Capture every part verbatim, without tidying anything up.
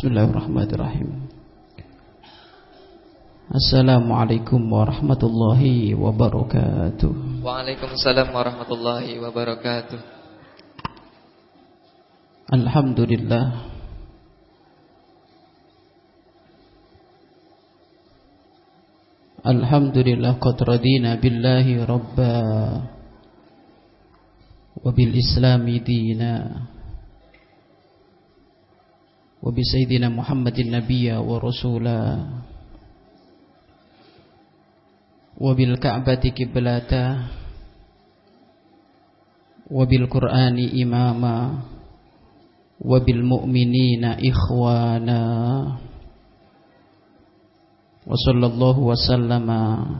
Bismillahirrahmanirrahim. Assalamualaikum warahmatullahi wabarakatuh. Waalaikumsalam warahmatullahi wabarakatuh. Alhamdulillah, Alhamdulillah qad radina billahi rabba wa bil islami dina wa bi sayyidina Muhammadin nabiyya wa rasula wa bil ka'bati qiblata wa bil qur'ani imama wa bil mu'minina ikhwana wa sallallahu wa sallama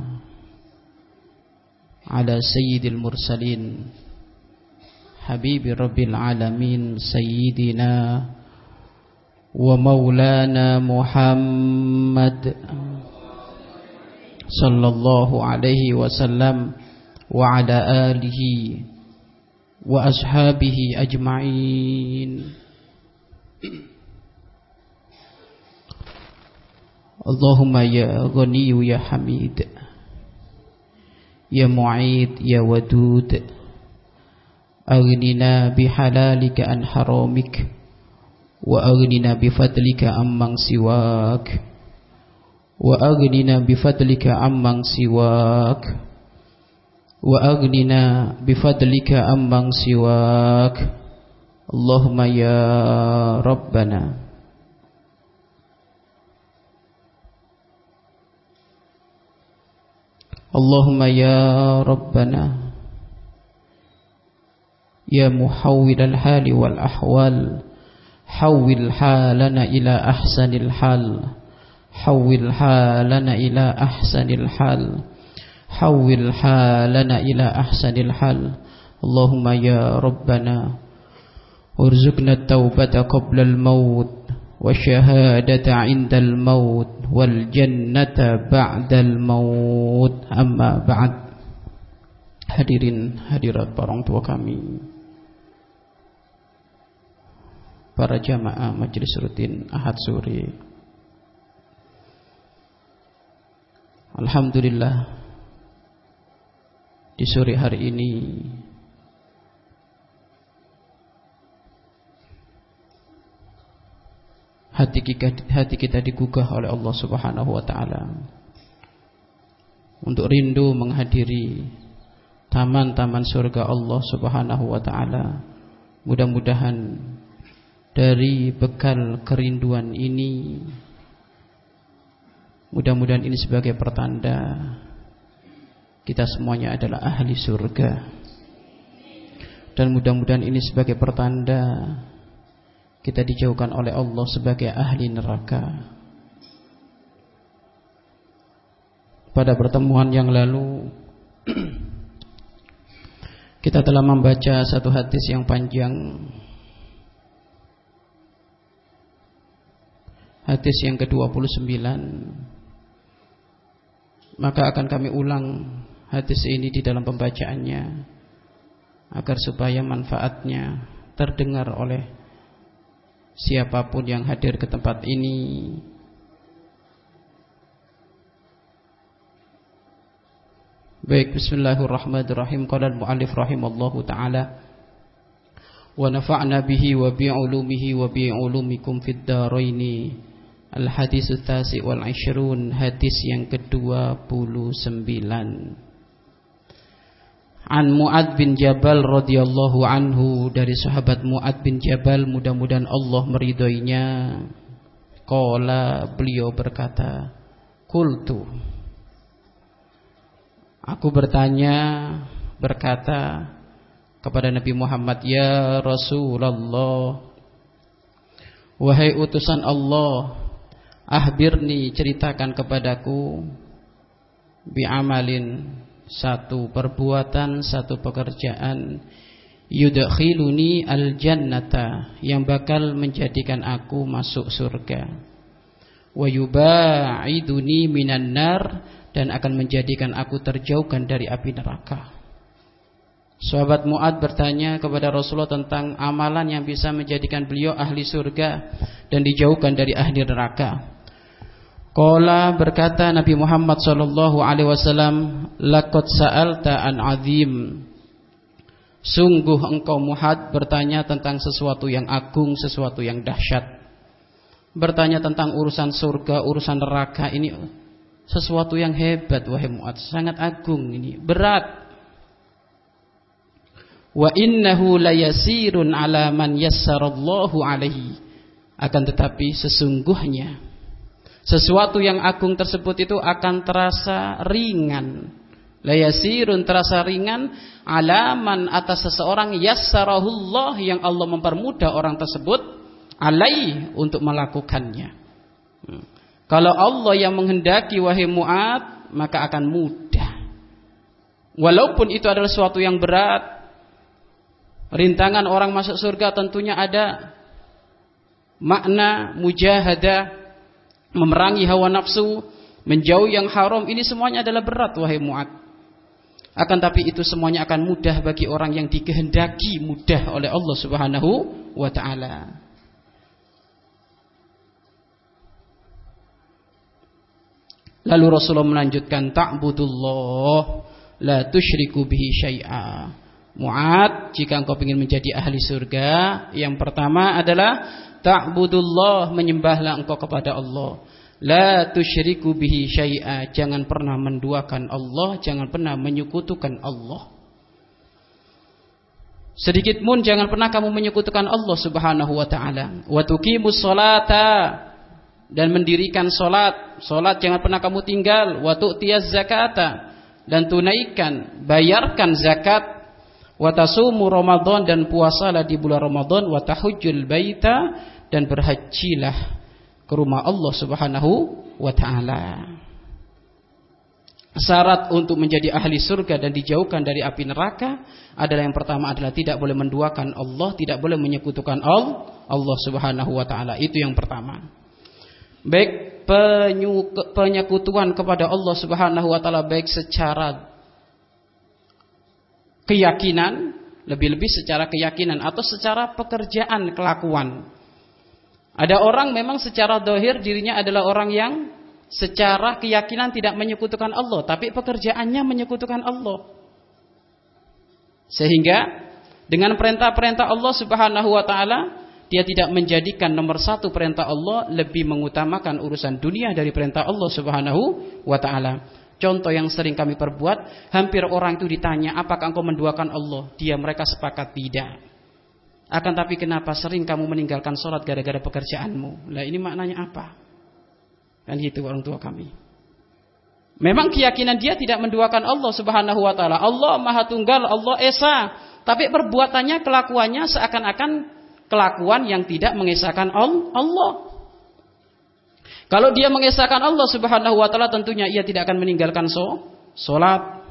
ala sayyidil mursalin habibi rabbil alamin sayyidina wa maulana Muhammad sallallahu alaihi wasallam wa ala alihi wa ashabihi ajma'in. Allahumma ya Ghani ya Hamid, ya Mu'id ya Wadud, aghnina bihalalika an haramik, wa aghnina bifadlika amman siwak, wa aghnina bifadlika amman siwak, wa aghnina bifadlika amman siwak. Allahumma ya Rabbana. Allahumma ya Rabbana, ya muhawwil al-hali wal ahwal, hawwil halana ila ahsanil hal, hawwil halana ila ahsanil hal, hawwil halana ila ahsanil hal. Allahumma ya Rabbana, urzuqna at-taubata qabla al-maut wa syahadata 'inda al-maut wal jannata ba'da al-maut. Amma ba'd. Hadirin hadirat para orang tua kami, para jamaah majelis rutin Ahad sore. Alhamdulillah, di sore hari ini hati kita, hati kita digugah oleh Allah Subhanahu wa taala untuk rindu menghadiri taman-taman surga Allah Subhanahu wa taala. Mudah-mudahan dari bekal kerinduan ini, mudah-mudahan ini sebagai pertanda kita semuanya adalah ahli surga, dan mudah-mudahan ini sebagai pertanda kita dijauhkan oleh Allah sebagai ahli neraka. Pada pertemuan yang lalu kita telah membaca satu hadis yang panjang, hadis yang ke dua puluh sembilan. Maka akan kami ulang hadis ini di dalam pembacaannya agar supaya manfaatnya terdengar oleh siapapun yang hadir ke tempat ini. Baik, bismillahirrahmanirrahim. Qala al-mu'allif rahimallahu ta'ala wa nafa'na bihi wa bi'ulumihi wa bi'ulumikum fid dharaini. Al-hadis tsasi wal ishrun, hadis yang ke-dua puluh sembilan. An Mu'ad bin Jabal radhiyallahu anhu, dari sahabat Mu'ad bin Jabal, mudah-mudahan Allah meridhoinya. Qala, beliau berkata, qultu, aku bertanya, berkata kepada Nabi Muhammad, ya Rasulullah, wahai utusan Allah, akhbirni, ceritakan kepadaku, bi'amalin, satu perbuatan, satu pekerjaan, yudkhiluni al-jannata, yang bakal menjadikan aku masuk surga, wa yubaiduni minan nar, dan akan menjadikan aku terjauhkan dari api neraka. Sahabat Mu'ad bertanya kepada Rasulullah tentang amalan yang bisa menjadikan beliau ahli surga dan dijauhkan dari ahli neraka. Qala, berkata Nabi Muhammad sallallahu alaihi wasallam, laqad sa'alta an 'azim. Sungguh engkau Mu'ad bertanya tentang sesuatu yang agung, sesuatu yang dahsyat. Bertanya tentang urusan surga, urusan neraka, ini sesuatu yang hebat wahai Mu'ad, sangat agung, ini berat. Wa innahu layasirun ala man yassarallahu alaihi. Akan tetapi sesungguhnya sesuatu yang agung tersebut itu akan terasa ringan. Layasirun, terasa ringan, alaman, atas seseorang yassarahullah, yang Allah mempermudah orang tersebut alaih, untuk melakukannya. hmm. Kalau Allah yang menghendaki wahai Mu'ad, maka akan mudah. Walaupun itu adalah sesuatu yang berat. Rintangan orang masuk surga tentunya ada makna mujahadah, memerangi hawa nafsu, menjauhi yang haram. Ini semuanya adalah berat wahai Mu'ad. Akan tapi itu semuanya akan mudah bagi orang yang dikehendaki mudah oleh Allah Subhanahu wa ta'ala. Lalu Rasulullah melanjutkan, ta'budullah la tusyriku bihi syai'a. Mu'ad, jika engkau ingin menjadi ahli surga, yang pertama adalah ta'budullah, menyembahlah engkau kepada Allah. La tusyriku bihi syai'a, jangan pernah menduakan Allah, jangan pernah menyekutukan Allah. Sedikit pun jangan pernah kamu menyekutukan Allah Subhanahu wa ta'ala. Wa tuqimus sholata, dan mendirikan salat. Salat jangan pernah kamu tinggal. Wa tu'tiyaz zakata, dan tunaikan, bayarkan zakat. Wa tasumu Ramadan, dan puasalah di bulan Ramadan. Wa tahujjul baita, dan berhajilah ke rumah Allah Subhanahu wa ta'ala. Syarat untuk menjadi ahli surga dan dijauhkan dari api neraka adalah, yang pertama adalah tidak boleh menduakan Allah, tidak boleh menyekutukan Allah Subhanahu wa ta'ala. Itu yang pertama. Baik penyekutuan kepada Allah Subhanahu wa ta'ala, baik secara keyakinan, lebih-lebih secara keyakinan, atau secara pekerjaan, kelakuan. Ada orang memang secara zahir dirinya adalah orang yang secara keyakinan tidak menyekutukan Allah, tapi pekerjaannya menyekutukan Allah. Sehingga dengan perintah-perintah Allah Subhanahu wa ta'ala, dia tidak menjadikan nomor satu perintah Allah, lebih mengutamakan urusan dunia dari perintah Allah Subhanahu wa ta'ala. Contoh yang sering kami perbuat, hampir orang itu ditanya, apakah engkau menduakan Allah? Dia mereka sepakat tidak. Akan tapi kenapa sering kamu meninggalkan sholat gara-gara pekerjaanmu? Lah ini maknanya apa? Kan gitu orang tua kami. Memang keyakinan dia tidak menduakan Allah Subhanahu wa ta'ala. Allah Maha Tunggal, Allah Esa. Tapi perbuatannya, kelakuannya seakan-akan kelakuan yang tidak mengesahkan Allah. Kalau dia mengesahkan Allah Subhanahu wa ta'ala, tentunya ia tidak akan meninggalkan sholat.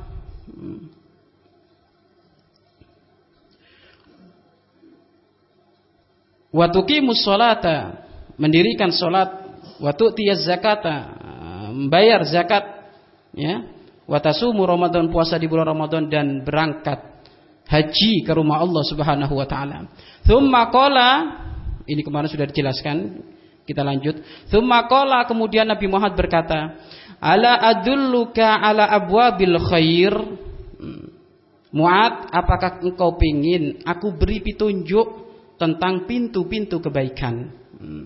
Wa tuqimus sholata, mendirikan sholat. Wa tu'tiyaz zakata, membayar zakat, ya. Wa tasumu Ramadan, puasa di bulan Ramadan, dan berangkat haji ke rumah Allah Subhanahu wa ta'ala. Tsumma qala, ini kemarin sudah dijelaskan, kita lanjut. Tsumma qala, kemudian Nabi Muhammad berkata, ala adulluka ala abwabil khair. Mu'ad, apakah engkau pingin aku beri petunjuk tentang pintu-pintu kebaikan? Hmm.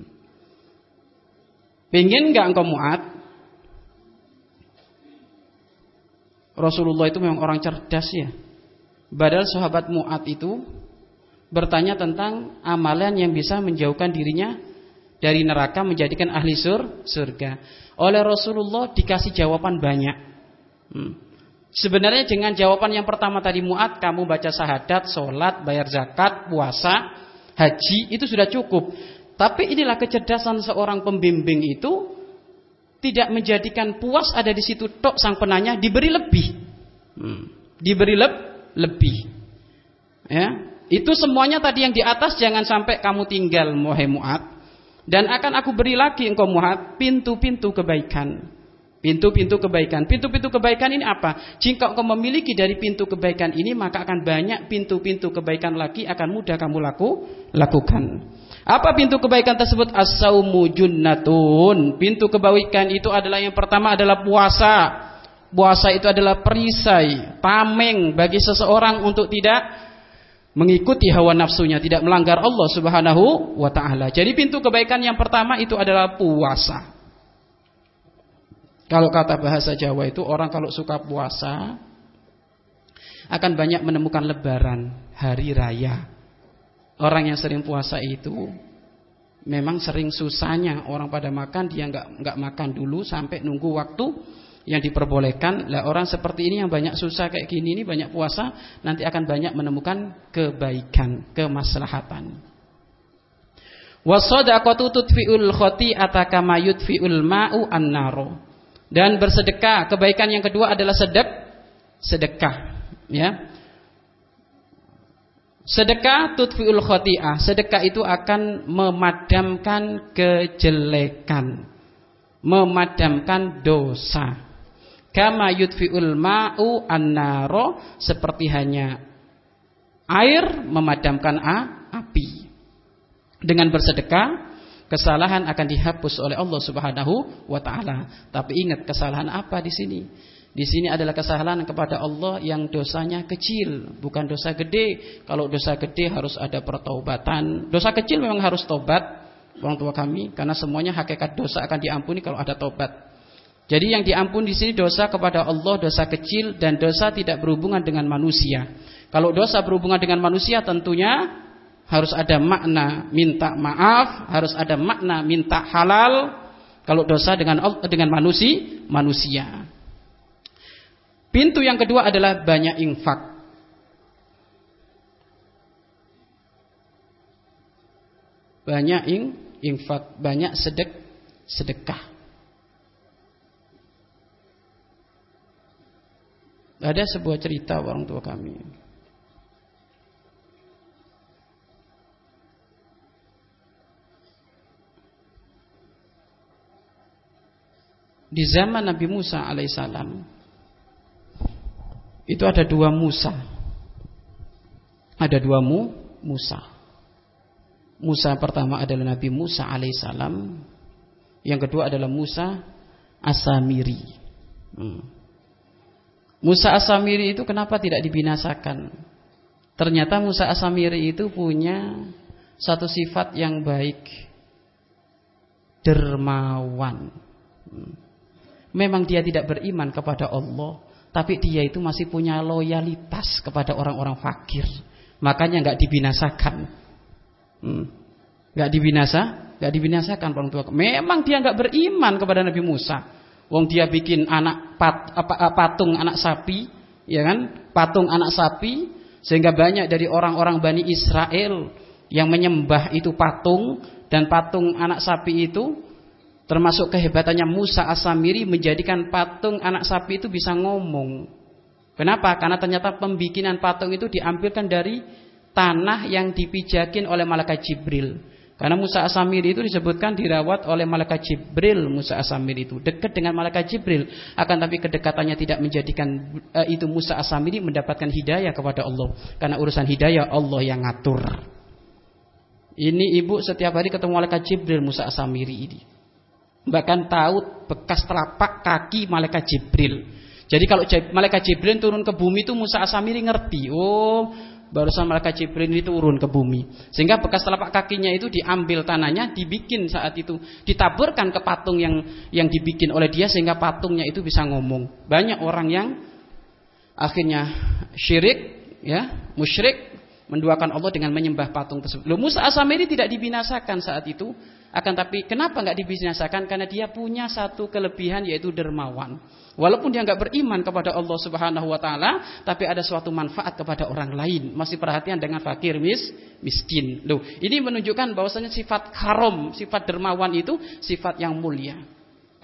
Pengen enggak engkau Mu'ad? Rasulullah itu memang orang cerdas ya. Padahal sahabat Mu'ad itu bertanya tentang amalan yang bisa menjauhkan dirinya dari neraka, menjadikan ahli sur, surga. Oleh Rasulullah dikasih jawaban banyak. Hmm. Sebenarnya dengan jawaban yang pertama tadi, Mu'ad, kamu baca syahadat, sholat, bayar zakat, puasa, haji, itu sudah cukup. Tapi inilah kecerdasan seorang pembimbing itu, tidak menjadikan puas ada di situ tok sang penanya, diberi lebih. Hmm. Diberi le lebih. Ya, itu semuanya tadi yang di atas jangan sampai kamu tinggal, wahai Mu'ad. Dan akan aku beri lagi engkau Mu'ad pintu-pintu kebaikan. Pintu-pintu kebaikan. Pintu-pintu kebaikan ini apa? Jika kau memiliki dari pintu kebaikan ini, maka akan banyak pintu-pintu kebaikan lagi akan mudah kamu laku, lakukan. Apa pintu kebaikan tersebut? As-saumu junnatun. Pintu kebaikan itu adalah yang pertama adalah puasa. Puasa itu adalah perisai, tameng bagi seseorang untuk tidak mengikuti hawa nafsunya, tidak melanggar Allah Subhanahu wa taala. Jadi pintu kebaikan yang pertama itu adalah puasa. Kalau kata bahasa Jawa itu, orang kalau suka puasa akan banyak menemukan lebaran, hari raya. Orang yang sering puasa itu memang sering susahnya orang pada makan, dia nggak nggak makan dulu sampai nunggu waktu yang diperbolehkan. Lah orang seperti ini yang banyak susah kayak gini ini, banyak puasa, nanti akan banyak menemukan kebaikan, kemaslahatan. Wasadaqatu tudfi'ul khati'ata kama yudfi'ul ma'u an-naro. Dan bersedekah, kebaikan yang kedua adalah sedek, sedekah, ya. Sedekah tudfi'ul khati'ah. Sedekah itu akan memadamkan kejelekan, memadamkan dosa. Kama yudfi'ul ma'u an-naro, seperti hanya air memadamkan api. Dengan bersedekah, kesalahan akan dihapus oleh Allah Subhanahu wa taala. Tapi ingat, kesalahan apa di sini? Di sini adalah kesalahan kepada Allah yang dosanya kecil, bukan dosa gede. Kalau dosa gede harus ada pertaubatan. Dosa kecil memang harus tobat, orang tua kami, karena semuanya hakikat dosa akan diampuni kalau ada tobat. Jadi yang diampuni di sini dosa kepada Allah, dosa kecil, dan dosa tidak berhubungan dengan manusia. Kalau dosa berhubungan dengan manusia, tentunya harus ada makna minta maaf, harus ada makna minta halal. Kalau dosa dengan dengan manusia, manusia. Pintu yang kedua adalah banyak infak. Banyak ing, infak, banyak sedek, sedekah. Ada sebuah cerita orang tua kami. Di zaman Nabi Musa alaihissalam itu ada dua Musa. Ada dua mu, Musa. Musa pertama adalah Nabi Musa alaihissalam. Yang kedua adalah Musa As-Samiri. Hmm. Musa As-Samiri itu kenapa tidak dibinasakan? Ternyata Musa As-Samiri itu punya satu sifat yang baik, dermawan. Hmm. Memang dia tidak beriman kepada Allah, tapi dia itu masih punya loyalitas kepada orang-orang fakir. Makanya nggak dibinasakan, hmm. nggak dibinasa, nggak dibinasakan orang tua. Memang dia nggak beriman kepada Nabi Musa. Wong dia bikin anak pat, apa, patung anak sapi, ya kan? Patung anak sapi, sehingga banyak dari orang-orang Bani Israel yang menyembah itu patung, dan patung anak sapi itu. Termasuk kehebatannya Musa As-Samiri menjadikan patung anak sapi itu bisa ngomong. Kenapa? Karena ternyata pembikinan patung itu diambilkan dari tanah yang dipijakin oleh malaikat Jibril. Karena Musa As-Samiri itu disebutkan dirawat oleh malaikat Jibril. Musa As-Samiri itu dekat dengan malaikat Jibril. Akan tapi kedekatannya tidak menjadikan uh, itu Musa As-Samiri mendapatkan hidayah kepada Allah. Karena urusan hidayah Allah yang ngatur. Ini ibu setiap hari ketemu malaikat Jibril Musa As-Samiri ini. Bahkan tahu bekas telapak kaki malaikat Jibril. Jadi kalau malaikat Jibril turun ke bumi itu Musa As-Samiri ngerti. Oh, barusan malaikat Jibril ini turun ke bumi. Sehingga bekas telapak kakinya itu diambil tanahnya, dibikin saat itu, ditaburkan ke patung yang yang dibikin oleh dia sehingga patungnya itu bisa ngomong. Banyak orang yang akhirnya syirik, ya, musyrik, menduakan Allah dengan menyembah patung tersebut. Loh, Musa As-Samiri tidak dibinasakan saat itu. Akan tapi kenapa nggak dibinasakan? Karena dia punya satu kelebihan, yaitu dermawan. Walaupun dia nggak beriman kepada Allah Subhanahu Wa Taala, tapi ada suatu manfaat kepada orang lain. Masih perhatian dengan fakir, mis, miskin. Loh, ini menunjukkan bahwasanya sifat karom, sifat dermawan itu sifat yang mulia.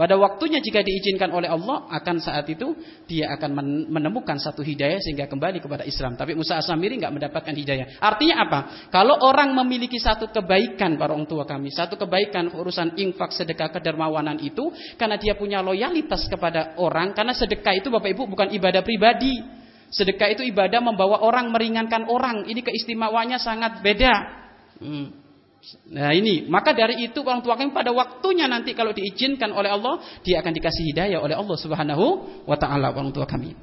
Pada waktunya jika diizinkan oleh Allah, akan saat itu dia akan menemukan satu hidayah sehingga kembali kepada Islam. Tapi Musa As-Samiri enggak mendapatkan hidayah. Artinya apa? Kalau orang memiliki satu kebaikan para orang tua kami, satu kebaikan urusan infak, sedekah, kedermawanan itu karena dia punya loyalitas kepada orang, karena sedekah itu Bapak Ibu bukan ibadah pribadi. Sedekah itu ibadah membawa orang, meringankan orang. Ini keistimewaannya sangat beda. Hmm. Nah ini, maka dari itu orang tua kami pada waktunya nanti kalau diizinkan oleh Allah, dia akan dikasih hidayah oleh Allah Subhanahu wa taala orang tua kami.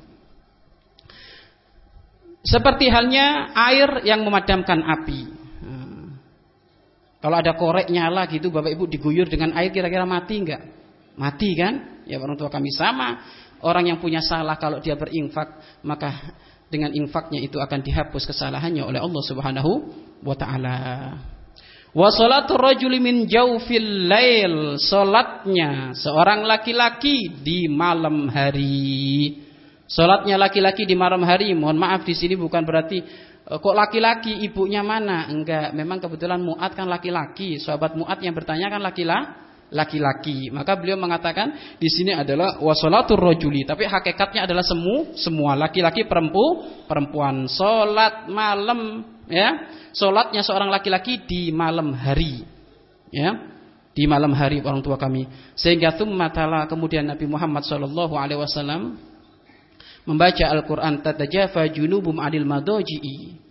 Seperti halnya air yang memadamkan api. Hmm. Kalau ada korek nyala gitu Bapak Ibu diguyur dengan air, kira-kira mati enggak? Mati kan? Ya orang tua kami sama. Orang yang punya salah kalau dia berinfak, maka dengan infaknya itu akan dihapus kesalahannya oleh Allah Subhanahu wa taala. Wa salatul rajuli min jaufil lail, salatnya seorang laki-laki di malam hari. Salatnya laki-laki di malam hari, mohon maaf di sini bukan berarti kok laki-laki ibunya mana? Enggak, memang kebetulan Mu'ad kan laki-laki. Sahabat Mu'ad yang bertanya kan laki-laki. Laki-laki, maka beliau mengatakan di sini adalah wasolatur rojuli, tapi hakikatnya adalah semu, semua laki-laki perempu, perempuan. Solat malam, ya, solatnya seorang laki-laki di malam hari, ya, di malam hari orang tua kami. Sehingga tsumma tala, kemudian Nabi Muhammad Shallallahu Alaihi Wasallam membaca Al-Quran, tatajafa junubum adil madoji'i.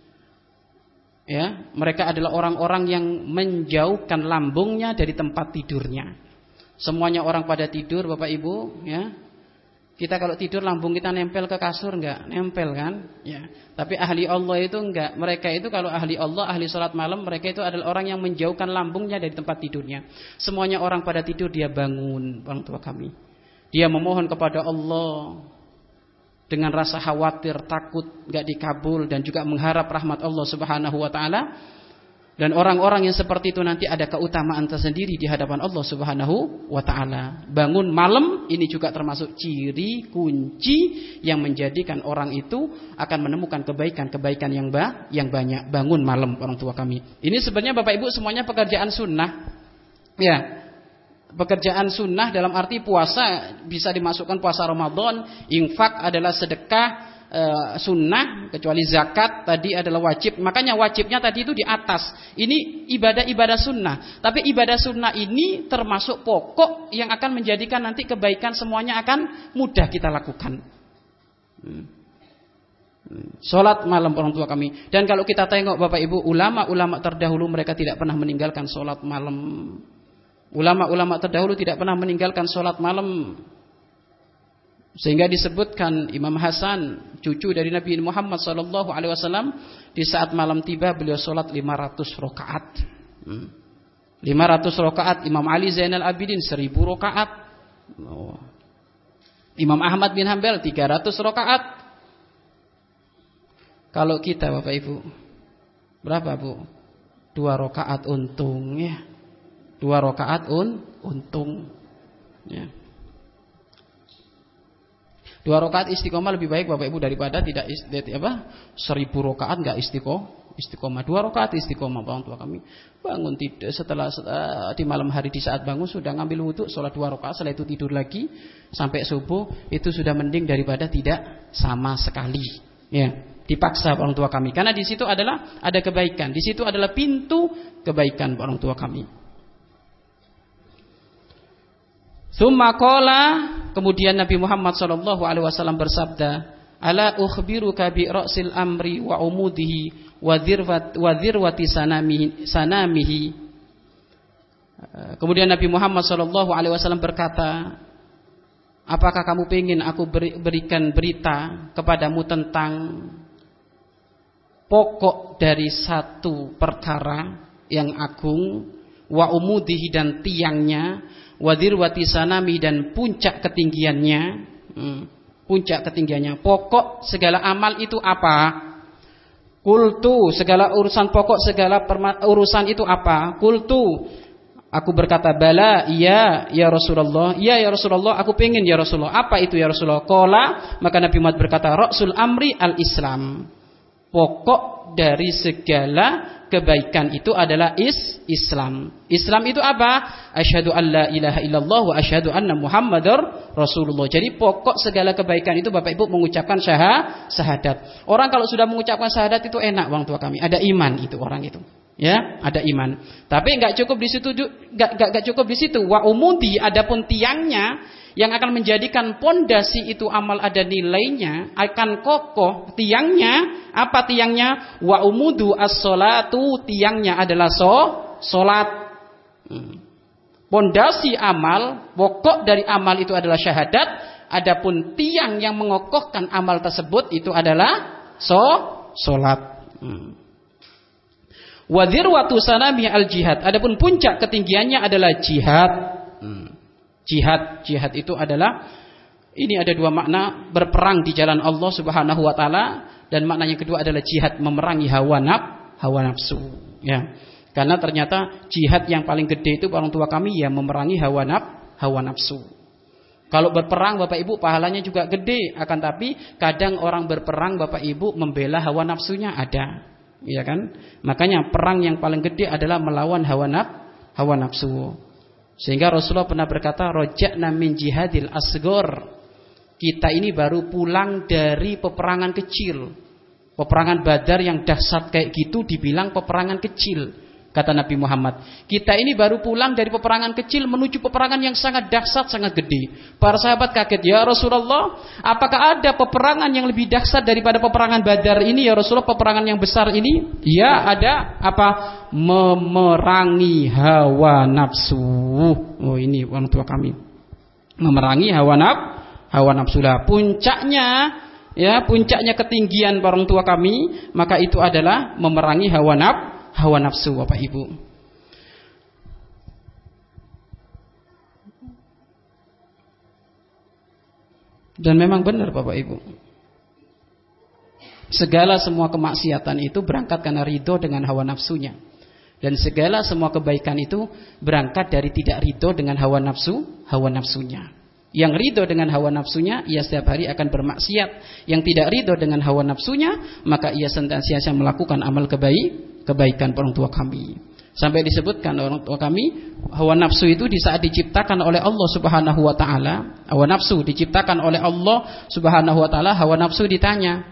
Ya, mereka adalah orang-orang yang menjauhkan lambungnya dari tempat tidurnya. Semuanya orang pada tidur, Bapak Ibu, ya. Kita kalau tidur lambung kita nempel ke kasur enggak? Nempel kan? Ya. Tapi ahli Allah itu enggak. Mereka itu kalau ahli Allah, ahli salat malam, mereka itu adalah orang yang menjauhkan lambungnya dari tempat tidurnya. Semuanya orang pada tidur, dia bangun, orang tua kami. Dia memohon kepada Allah dengan rasa khawatir, takut enggak dikabul, dan juga mengharap rahmat Allah Subhanahu wa taala. Dan orang-orang yang seperti itu nanti ada keutamaan tersendiri di hadapan Allah Subhanahu wa taala. Bangun malam ini juga termasuk ciri kunci yang menjadikan orang itu akan menemukan kebaikan-kebaikan yang ba yang banyak. Bangun malam orang tua kami. Ini sebenarnya Bapak Ibu semuanya pekerjaan sunnah. Ya. Pekerjaan sunnah dalam arti puasa bisa dimasukkan puasa Ramadan, infak adalah sedekah e, sunnah, kecuali zakat tadi adalah wajib. Makanya wajibnya tadi itu di atas. Ini ibadah-ibadah sunnah. Tapi ibadah sunnah ini termasuk pokok yang akan menjadikan nanti kebaikan semuanya akan mudah kita lakukan. Hmm. Salat malam orang tua kami. Dan kalau kita tengok Bapak Ibu, ulama-ulama terdahulu mereka tidak pernah meninggalkan salat malam. Ulama-ulama terdahulu tidak pernah meninggalkan sholat malam. Sehingga disebutkan Imam Hasan, cucu dari Nabi Muhammad shallallahu alaihi wasallam, di saat malam tiba beliau sholat lima ratus rakaat. hmm. lima ratus rakaat. Imam Ali Zainal Abidin seribu rakaat. oh. Imam Ahmad bin Hanbal tiga ratus rakaat. Kalau kita Bapak Ibu berapa Bu? Dua rakaat untung ya. Dua rakaat un, untung, ya. Dua rakaat istiqomah lebih baik Bapak Ibu daripada tidak isti, apa seribu rakaat nggak istiqomah. Istiqomah dua rakaat istiqomah orang tua kami. Bangun tidur setelah uh, di malam hari di saat bangun sudah ngambil wudhu, sholat dua rakaat, setelah itu tidur lagi sampai subuh, itu sudah mending daripada tidak sama sekali. Ya, dipaksa orang tua kami. Karena di situ adalah ada kebaikan, di situ adalah pintu kebaikan orang tua kami. Tsumma qala, kemudian Nabi Muhammad sallallahu alaihi wasallam bersabda, "Ala ukhbiruka bi ra'sil amri wa umudihi wa dhirwat wa dhirwati sanamihi sanamihi." Kemudian Nabi Muhammad sallallahu alaihi wasallam berkata, "Apakah kamu ingin aku beri, berikan berita kepadamu tentang pokok dari satu perkara yang agung, wa umudihi dan tiangnya, wadirwati sanami dan puncak ketinggiannya." hmm, Puncak ketinggiannya. Pokok segala amal itu apa? Kultu, segala urusan pokok segala urusan itu apa? Kultu, aku berkata, bala, iya ya Rasulullah, iya ya Rasulullah, aku pengen ya Rasulullah. Apa itu ya Rasulullah? Qala, maka Nabi Muhammad berkata, Rasul amri al-Islam. Pokok dari segala kebaikan itu adalah is Islam. Islam itu apa? Asyhadu an la ilaha illallah wa asyhadu anna Muhammadar Rasulullah. Jadi pokok segala kebaikan itu Bapak Ibu mengucapkan syahad, syahadat. Orang kalau sudah mengucapkan syahadat itu enak, orang tua kami. Ada iman itu orang itu. Ya, ada iman. Tapi enggak cukup di situ, enggak enggak cukup di situ. Wa umudi, adapun tiangnya yang akan menjadikan pondasi itu amal ada nilainya, akan kokoh tiangnya. Apa tiangnya? Wa umudu as-sholatu, tiangnya adalah so, solat. Pondasi hmm. amal, pokok dari amal itu adalah syahadat. Adapun tiang yang mengokohkan amal tersebut itu adalah so, solat. Hmm. Wa dzirwatu sanami al-jihad. Adapun puncak ketinggiannya adalah jihad. Hmm. Jihad, jihad itu adalah, ini ada dua makna, berperang di jalan Allah Subhanahu wa taala, dan makna yang kedua adalah jihad, memerangi hawa naf, hawa nafsu, ya. Karena ternyata jihad yang paling gede itu orang tua kami ya memerangi hawa naf, hawa nafsu. Kalau berperang Bapak Ibu pahalanya juga gede, akan tapi kadang orang berperang Bapak Ibu membela hawa nafsunya ada, ya kan? Makanya perang yang paling gede adalah melawan hawa naf, hawa nafsu. Sehingga Rasulullah pernah berkata, roja'na min jihadil asgor. Kita ini baru pulang dari peperangan kecil. Peperangan Badar yang dahsyat kayak gitu dibilang peperangan kecil, kata Nabi Muhammad. Kita ini baru pulang dari peperangan kecil menuju peperangan yang sangat dahsyat, sangat gede. Para sahabat kaget, ya Rasulullah, apakah ada peperangan yang lebih dahsyat daripada peperangan Badar ini ya Rasulullah, peperangan yang besar ini? Ya, ada. Apa? Memerangi hawa nafsu. Oh, ini orang tua kami. Memerangi hawa naf, hawa nafsu lah. Puncaknya, ya, puncaknya ketinggian orang tua kami, maka itu adalah memerangi hawa naf, hawa nafsu Bapak Ibu. Dan memang benar Bapak Ibu, segala semua kemaksiatan itu berangkat karena ridho dengan hawa nafsunya. Dan segala semua kebaikan itu berangkat dari tidak ridho dengan hawa nafsu, hawa nafsunya. Yang ridho dengan hawa nafsunya, ia setiap hari akan bermaksiat. Yang tidak ridho dengan hawa nafsunya, maka ia senantiasa melakukan amal kebaik, kebaikan orang tua kami. Sampai disebutkan orang tua kami, hawa nafsu itu di saat diciptakan oleh Allah Subhanahu wa taala, hawa nafsu diciptakan oleh Allah Subhanahu wa taala, hawa nafsu ditanya,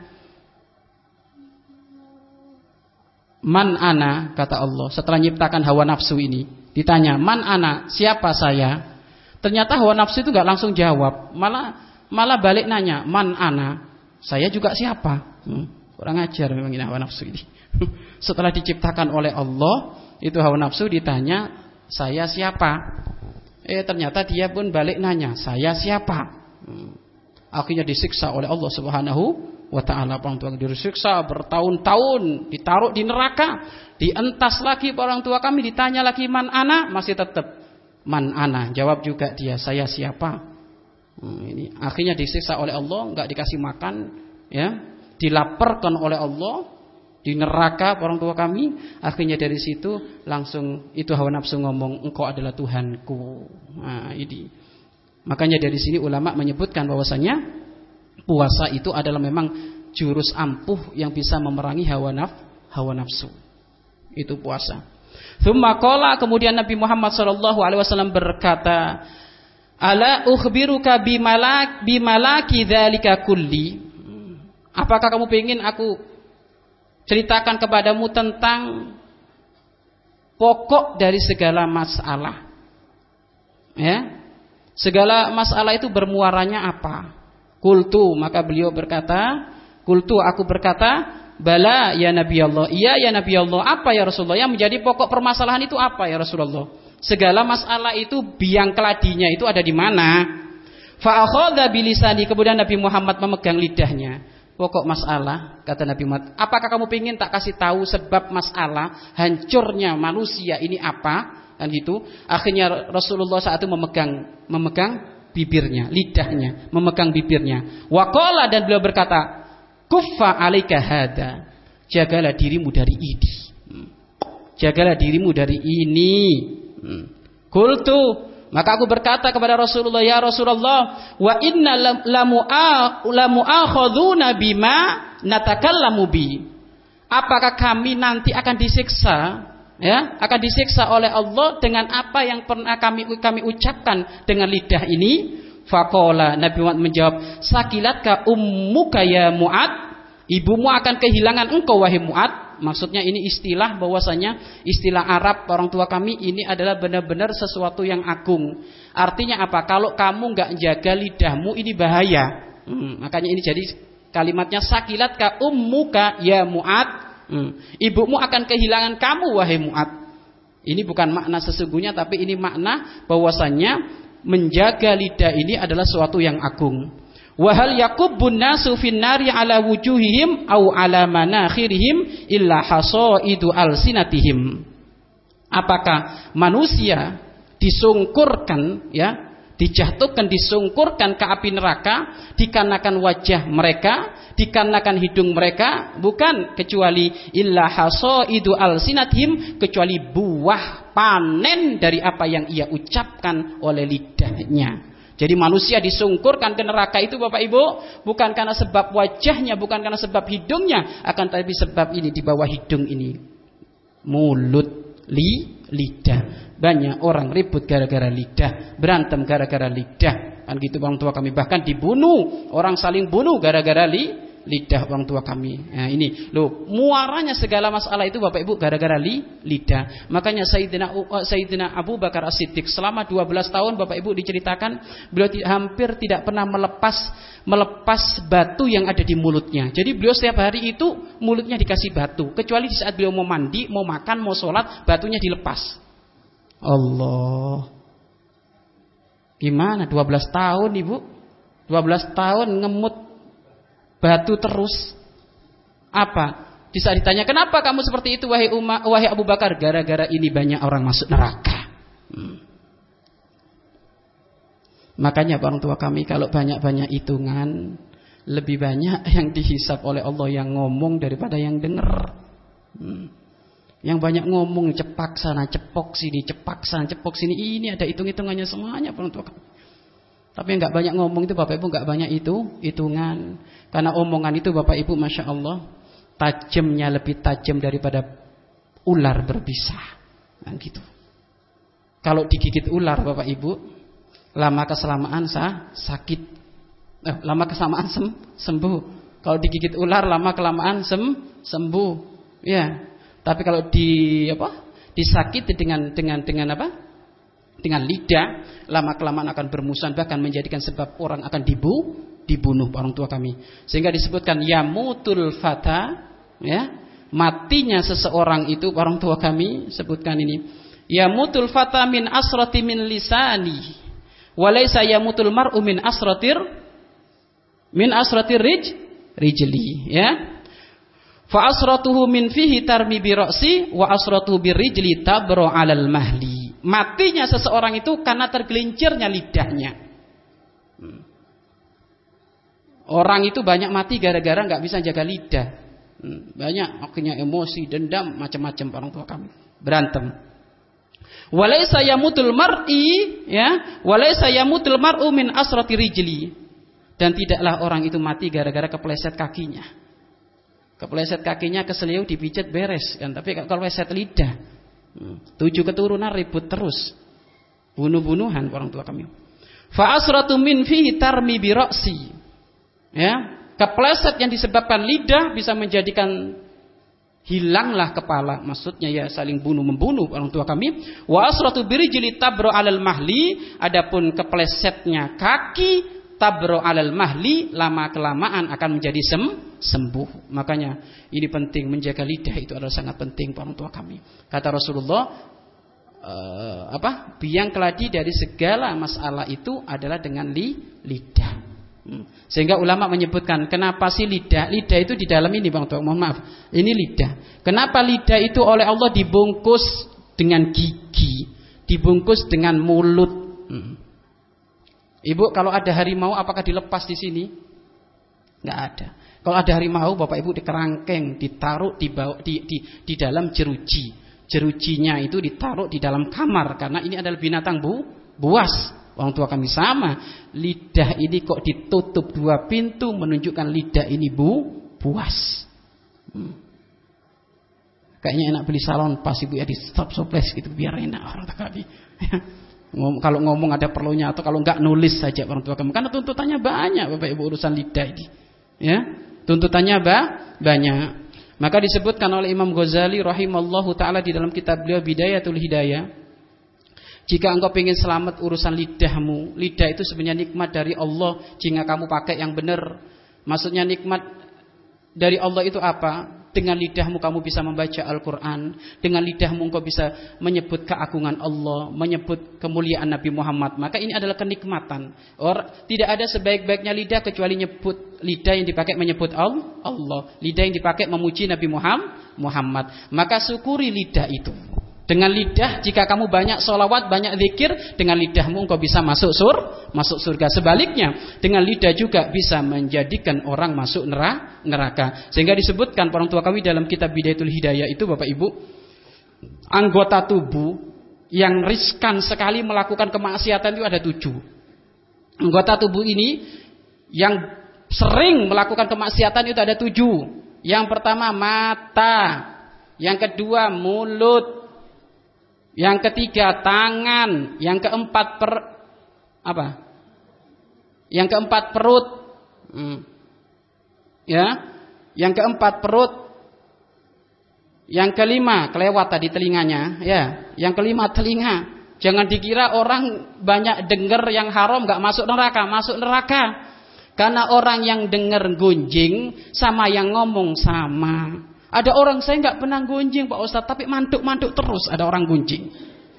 man ana, kata Allah setelah menciptakan hawa nafsu ini, ditanya man ana, siapa saya? Ternyata hawa nafsu itu gak langsung jawab, malah malah balik nanya, man ana, saya juga siapa? hmm, kurang ajar memang ini hawa nafsu ini. Setelah diciptakan oleh Allah, itu hawa nafsu ditanya, saya siapa? Eh ternyata dia pun balik nanya, saya siapa? hmm. Akhirnya disiksa oleh Allah Subhanahu wa ta'ala. Orang tua disiksa bertahun-tahun, ditaruh di neraka, dientas lagi orang tua kami, ditanya lagi man ana, masih tetap man ana, jawab juga dia, saya siapa? hmm, ini akhirnya disiksa oleh Allah, enggak dikasih makan, ya, dilaparkan oleh Allah di neraka orang tua kami. Akhirnya dari situ langsung itu hawa nafsu ngomong, engkau adalah Tuhanku. Nah, ini makanya dari sini ulama menyebutkan bahwasanya puasa itu adalah memang jurus ampuh yang bisa memerangi hawa naf, hawa nafsu. Itu puasa. Tsumma qala, kemudian Nabi Muhammad sallallahu alaihi wasallam berkata, ala ukhbiruka bimalak bimalaki dzalika kulli. Apakah kamu ingin aku ceritakan kepadamu tentang pokok dari segala masalah? Ya. Segala masalah itu bermuaranya apa? Kultu, maka beliau berkata, kultu, aku berkata, bala ya Nabi Allah, iya ya Nabi Allah. Apa ya Rasulullah? Yang menjadi pokok permasalahan itu apa ya Rasulullah? Segala masalah itu biang keladinya itu ada di mana? Fa akhadha bilisani, kemudian Nabi Muhammad memegang lidahnya. Pokok masalah, kata Nabi Muhammad, apakah kamu ingin tak kasih tahu sebab masalah hancurnya manusia ini apa? Dan itu akhirnya Rasulullah saat itu memegang memegang bibirnya, lidahnya, memegang bibirnya. Waqala, dan beliau berkata, kuffa alaika hada, jagalah dirimu dari ini. Jagalah dirimu dari ini. Qultu, maka aku berkata kepada Rasulullah, ya Rasulullah, wa inna lamu lamu akhaduna bima natakallamu bi. Apakah kami nanti akan disiksa, ya, akan disiksa oleh Allah dengan apa yang pernah kami kami ucapkan dengan lidah ini? Faqala, Nabi Muhammad menjawab, sakilatka ummuka ya Mu'ad, ibumu akan kehilangan engkau wahai Mu'ad. Maksudnya ini istilah bahwasanya istilah Arab orang tua kami ini adalah benar-benar sesuatu yang agung. Artinya apa? Kalau kamu nggak jaga lidahmu ini bahaya. Hmm, makanya ini jadi kalimatnya sakilatka ummuka ya Mu'ad. Hmm, ibumu akan kehilangan kamu wahai Mu'ad. Ini bukan makna sesungguhnya, tapi ini makna bahwasanya menjaga lidah ini adalah sesuatu yang agung. Wa hal yakubbun nasu fin nari ala wujuhihim au ala manakhirihim illa hasaidu alsinatihim. Apakah manusia disungkurkan, ya, dijatuhkan, disungkurkan ke api neraka dikarenakan wajah mereka, dikarenakan hidung mereka? Bukan, kecuali illa hasaidu alsinatihim, kecuali buah panen dari apa yang ia ucapkan oleh lidahnya. Jadi manusia disungkurkan ke neraka itu Bapak Ibu bukan karena sebab wajahnya, bukan karena sebab hidungnya, akan tapi sebab ini di bawah hidung ini, mulut, li, lidah. Banyak orang ribut gara-gara lidah, berantem gara-gara lidah. Kan gitu orang tua kami, bahkan dibunuh, orang saling bunuh gara-gara li, lidah orang tua kami. Nah, ini loh muaranya segala masalah itu Bapak Ibu gara-gara li, lidah. Makanya Sayyidina Sayyidina Abu Bakar As-Siddiq selama dua belas tahun Bapak Ibu diceritakan beliau hampir tidak pernah melepas melepas batu yang ada di mulutnya. Jadi beliau setiap hari itu mulutnya dikasih batu, kecuali di saat beliau mau mandi, mau makan, mau sholat, batunya dilepas. Allah. Gimana dua belas tahun Ibu? dua belas tahun ngemut batu terus. Apa? Bisa ditanya, kenapa kamu seperti itu wahai Umar, wahai Abu Bakar? Gara-gara ini banyak orang masuk neraka. Hmm. Makanya orang tua kami kalau banyak-banyak hitungan, lebih banyak yang dihisap oleh Allah yang ngomong daripada yang dengar. Hmm. Yang banyak ngomong cepak sana, cepok sini, cepak sana, cepok sini, ini ada hitung-hitungannya semuanya orang tua kami. Tapi yang nggak banyak ngomong itu Bapak Ibu nggak banyak itu hitungan. Karena omongan itu Bapak Ibu Masya Allah tajamnya lebih tajam daripada ular berbisa. Nah, gitu. Kalau digigit ular Bapak Ibu, lama keselamaan sah, sakit. Eh, lama kesamaan sem, sembuh. Kalau digigit ular lama kelamaan sem, sembuh. Ya. Tapi kalau di apa? Disakiti dengan dengan dengan apa? Dengan lidah, lama kelamaan akan bermusuhan, bahkan menjadikan sebab orang akan dibu, dibunuh orang tua kami. Sehingga disebutkan yamutul fata, ya, matinya seseorang itu orang tua kami sebutkan ini. Yamutul fata min asrati min lisani, walaysa yamutul mar'u min asratir min asratir rij rijli, ya. Fa asratuhu min fihi tarmi bi ra'si wa asratuhu bir rijli tabra 'alal mahli. Matinya seseorang itu karena tergelincirnya lidahnya. Hmm. Orang itu banyak mati gara-gara nggak bisa jaga lidah. Hmm. Banyak akhirnya emosi, dendam, macam-macam orang tua kami. Berantem. Walaysa yamutul mar'i, ya, walaysa yamutul mar'u min asrati rijli. Dan tidaklah orang itu mati gara-gara kepleset kakinya. Kepleset kakinya keseliu dipijat beres kan, tapi kalau kepleset lidah, tujuh keturunan ribut terus, bunuh-bunuhan orang tua kami. Fa asratu min fihi tarmi bi ra'si, ya, kepleset yang disebabkan lidah bisa menjadikan hilanglah kepala, maksudnya ya saling bunuh membunuh orang tua kami. Wa asratu birijli tabro alal mahli, adapun keplesetnya kaki tabro alal mahli, lama kelamaan akan menjadi sem sembuh. Makanya ini penting, menjaga lidah itu adalah sangat penting orang tua kami. Kata Rasulullah, uh, apa? Biang keladi dari segala masalah itu adalah dengan li, lidah. Hmm. Sehingga ulama menyebutkan, kenapa sih lidah? Lidah itu di dalam ini Bang Tua, mohon maaf. Ini lidah. Kenapa lidah itu oleh Allah dibungkus dengan gigi, dibungkus dengan mulut? Hmm. Ibu, kalau ada harimau apakah dilepas di sini? Enggak ada. Kalau ada harimau, Bapak Ibu dikerangkeng, ditaruh di, bawah, di, di, di dalam jeruji. Jerujinya itu ditaruh di dalam kamar, karena ini adalah binatang bu, buas. Orang tua kami sama. Lidah ini kok ditutup dua pintu, menunjukkan lidah ini bu, buas. Hmm. Kayaknya enak beli salon pas ibu ya di stop soples gitu biar enak orang tua kami. Ngom, kalau ngomong ada perlunya atau kalau enggak nulis saja orang tua kami. Karena tuntutannya banyak Bapak Ibu urusan lidah ini. Ya, tuntutannya ba, banyak. Maka disebutkan oleh Imam Ghazali rahimallahu taala di dalam kitab beliau Bidayatul Hidayah, jika engkau ingin selamat urusan lidahmu, lidah itu sebenarnya nikmat dari Allah jika kamu pakai yang benar. Maksudnya nikmat dari Allah itu apa? Dengan lidahmu kamu bisa membaca Al-Quran. Dengan lidahmu engkau bisa menyebut keagungan Allah, menyebut kemuliaan Nabi Muhammad. Maka ini adalah kenikmatan. Or, tidak ada sebaik-baiknya lidah kecuali nyebut lidah yang dipakai menyebut Allah. Lidah yang dipakai memuji Nabi Muhammad. Maka syukuri lidah itu. Dengan lidah, jika kamu banyak sholawat, banyak zikir, dengan lidahmu engkau bisa masuk sur, masuk surga. Sebaliknya, dengan lidah juga bisa menjadikan orang masuk neraka. Sehingga disebutkan orang tua kami dalam kitab Bidayatul Hidayah itu, Bapak Ibu, anggota tubuh yang riskan sekali melakukan kemaksiatan itu ada tujuh. Anggota tubuh ini yang sering melakukan kemaksiatan itu ada tujuh. Yang pertama mata, yang kedua mulut, yang ketiga tangan, yang keempat per apa? Yang keempat perut, hmm. ya, yang keempat perut, yang kelima kelewat tadi telinganya, ya, yang kelima telinga. Jangan dikira orang banyak dengar yang haram nggak masuk neraka, masuk neraka. Karena orang yang dengar gunjing sama yang ngomong sama. Ada orang saya nggak pernah gunjing Pak Ustadz, tapi mantuk-mantuk terus ada orang gunjing.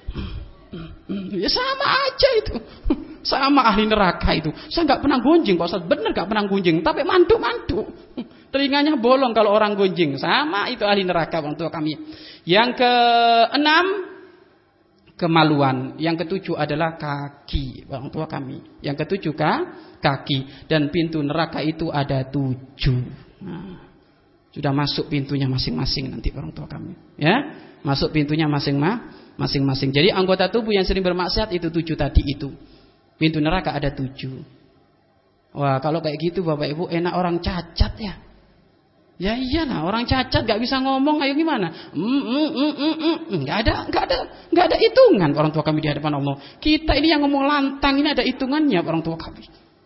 Ya sama aja itu, sama ahli neraka itu. Saya nggak pernah gunjing Pak Ustadz, bener nggak pernah gunjing, tapi mantuk-mantuk. Telinganya bolong kalau orang gunjing, sama itu ahli neraka orang tua kami. Yang keenam kemaluan, yang ketujuh adalah kaki orang tua kami. Yang ketujuh kaki, dan pintu neraka itu ada tujuh. Nah, sudah masuk pintunya masing-masing nanti orang tua kami, ya, masuk pintunya masing-masing. Jadi anggota tubuh yang sering bermaksiat itu tujuh tadi itu. Pintu neraka ada tujuh. Wah, kalau kayak gitu Bapak Ibu enak orang cacat ya. Ya iyalah, orang cacat gak bisa ngomong, ayo gimana? Mm, mm, mm, mm, mm. Gak ada, gak ada, gak ada hitungan orang tua kami di hadapan Allah. Kita ini yang ngomong lantang ini ada hitungannya orang tua kami.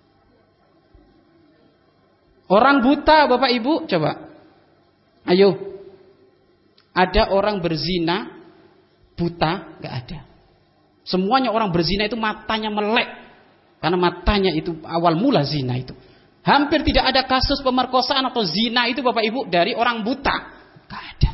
Orang buta Bapak Ibu coba. Ayo, ada orang berzina buta? Gak ada. Semuanya orang berzina itu matanya melek, karena matanya itu awal mula zina itu. Hampir tidak ada kasus pemerkosaan atau zina itu Bapak Ibu dari orang buta. Gak ada.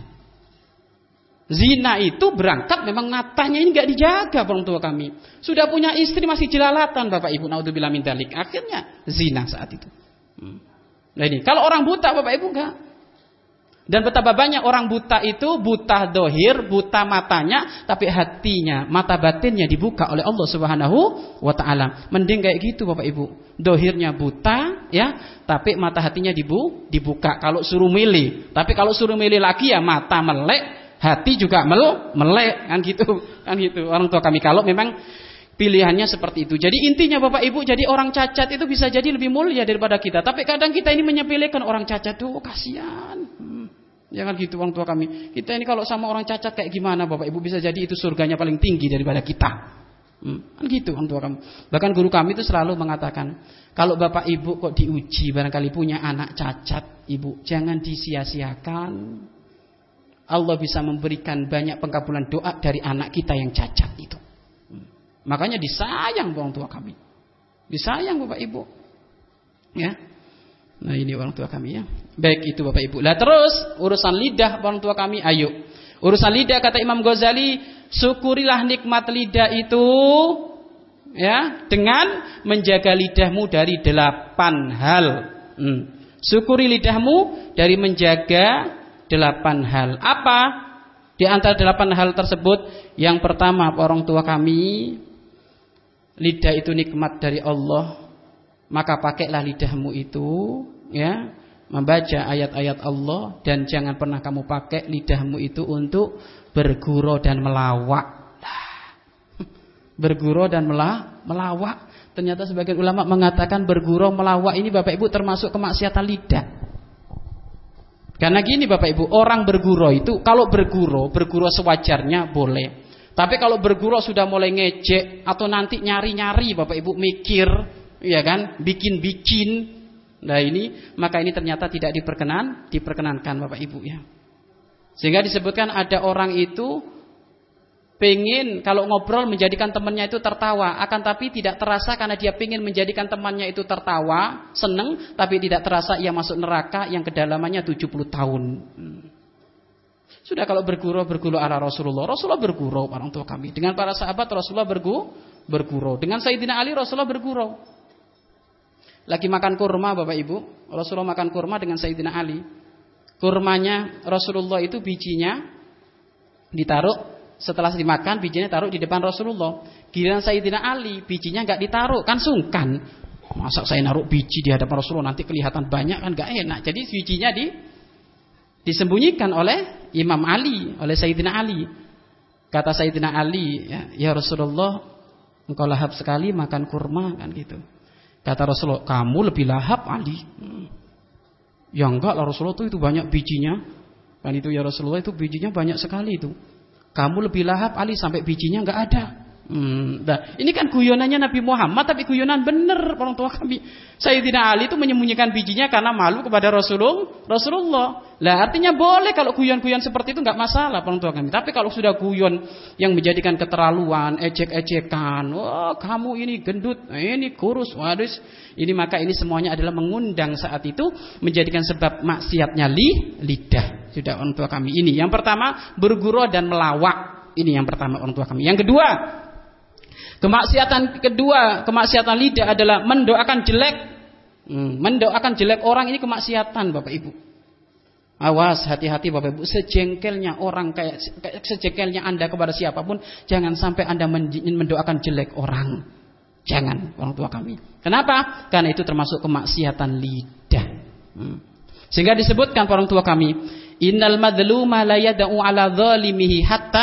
Zina itu berangkat memang matanya ini gak dijaga orang tua kami. Sudah punya istri masih jelalatan Bapak Ibu, naudzubillah min dzalik. Akhirnya zina saat itu. Nah ini, kalau orang buta Bapak Ibu enggak. Dan betapa banyak orang buta itu buta dohir, buta matanya, tapi hatinya, mata batinnya dibuka oleh Allah Subhanahu wa taala. Mending kayak gitu Bapak Ibu. Dohirnya buta ya, tapi mata hatinya dibu, dibuka kalau suruh milih. Tapi kalau suruh milih lagi ya mata melek, hati juga mel, melek kan gitu. Kan gitu orang tua kami kalau memang pilihannya seperti itu. Jadi intinya Bapak Ibu, jadi orang cacat itu bisa jadi lebih mulia daripada kita. Tapi kadang kita ini menyepelekan orang cacat tuh, oh, kasihan. Hmm. Jangan gitu orang tua kami. Kita ini kalau sama orang cacat kayak gimana Bapak Ibu, bisa jadi itu surganya paling tinggi daripada kita. Hmm. Kan gitu orang tua kami. Bahkan guru kami itu selalu mengatakan, kalau Bapak Ibu kok diuji barangkali punya anak cacat, Ibu jangan disia-siakan. Allah bisa memberikan banyak pengkabulan doa dari anak kita yang cacat itu. Hmm. Makanya disayang orang tua kami. Disayang Bapak Ibu. Ya. Nah ini orang tua kami ya. Baik itu Bapak Ibu. Lah terus urusan lidah orang tua kami, ayo. Urusan lidah kata Imam Ghazali, syukurilah nikmat lidah itu ya dengan menjaga lidahmu dari delapan hal. Hmm. Syukuri lidahmu dari menjaga delapan hal. Apa? Di antara delapan hal tersebut, yang pertama orang tua kami, lidah itu nikmat dari Allah. Maka pakailah lidahmu itu ya membaca ayat-ayat Allah, dan jangan pernah kamu pakai lidahmu itu untuk bergurau dan melawak. Bergurau dan mela, melawak. Ternyata sebagian ulama mengatakan bergurau melawak ini Bapak Ibu termasuk kemaksiatan lidah. Karena gini Bapak Ibu, orang bergurau itu kalau bergurau, bergurau sewajarnya boleh. Tapi kalau bergurau sudah mulai ngejek atau nanti nyari-nyari Bapak Ibu mikir, ya kan, bikin-bikin, nah ini maka ini ternyata tidak diperkenan, diperkenankan Bapak Ibu ya. Sehingga disebutkan ada orang itu pengen kalau ngobrol menjadikan temannya itu tertawa, akan tapi tidak terasa karena dia pengen menjadikan temannya itu tertawa, seneng, tapi tidak terasa ia masuk neraka yang kedalamannya tujuh puluh tahun. Hmm. Sudah kalau bergurau bergurau ala Rasulullah, Rasulullah bergurau orang tua kami. Dengan para sahabat Rasulullah bergu, bergurau. Dengan Sayyidina Ali Rasulullah bergurau. Lagi makan kurma Bapak Ibu, Rasulullah makan kurma dengan Sayyidina Ali. Kurmanya Rasulullah itu bijinya ditaruh. Setelah dimakan bijinya taruh di depan Rasulullah. Giliran Sayyidina Ali bijinya enggak ditaruh, kan sungkan. Masa saya naruh biji di hadapan Rasulullah nanti kelihatan banyak kan enggak enak. Jadi bijinya di disembunyikan oleh Imam Ali, oleh Sayyidina Ali. Kata Sayyidina Ali, ya, ya Rasulullah, engkau lahap sekali makan kurma kan gitu. Kata Rasulullah, kamu lebih lahap Ali. Hmm. Ya enggak lah Rasulullah, itu, itu banyak bijinya. Kan itu ya Rasulullah, itu bijinya banyak sekali itu. Kamu lebih lahap Ali sampai bijinya enggak ada. Hmm, nah, ini kan guyonannya Nabi Muhammad tapi guyonan bener orang tua kami. Sayyidina Ali itu menyembunyikan bijinya karena malu kepada Rasulullah. Rasulullah. Lah artinya boleh kalau guyon-guyon seperti itu enggak masalah orang tua kami. Tapi kalau sudah guyon yang menjadikan keterlaluan, ejek-ejekan, wah kamu ini gendut, ini kurus, waduh, ini maka ini semuanya adalah mengundang saat itu menjadikan sebab maksiatnya li, lidah. Sudah orang tua kami. Ini yang pertama bergurau dan melawak. Ini yang pertama orang tua kami. Yang kedua, kemaksiatan kedua, kemaksiatan lidah adalah mendoakan jelek. Hmm, mendoakan jelek orang ini kemaksiatan Bapak Ibu. Awas, hati-hati Bapak Ibu. Sejengkelnya orang kayak, kayak sejengkelnya Anda kepada siapapun, jangan sampai Anda mendoakan jelek orang. Jangan orang tua kami. Kenapa? Karena itu termasuk kemaksiatan lidah. Hmm. Sehingga disebutkan orang tua kami, innal madluma la yad'u ala zalimihi hatta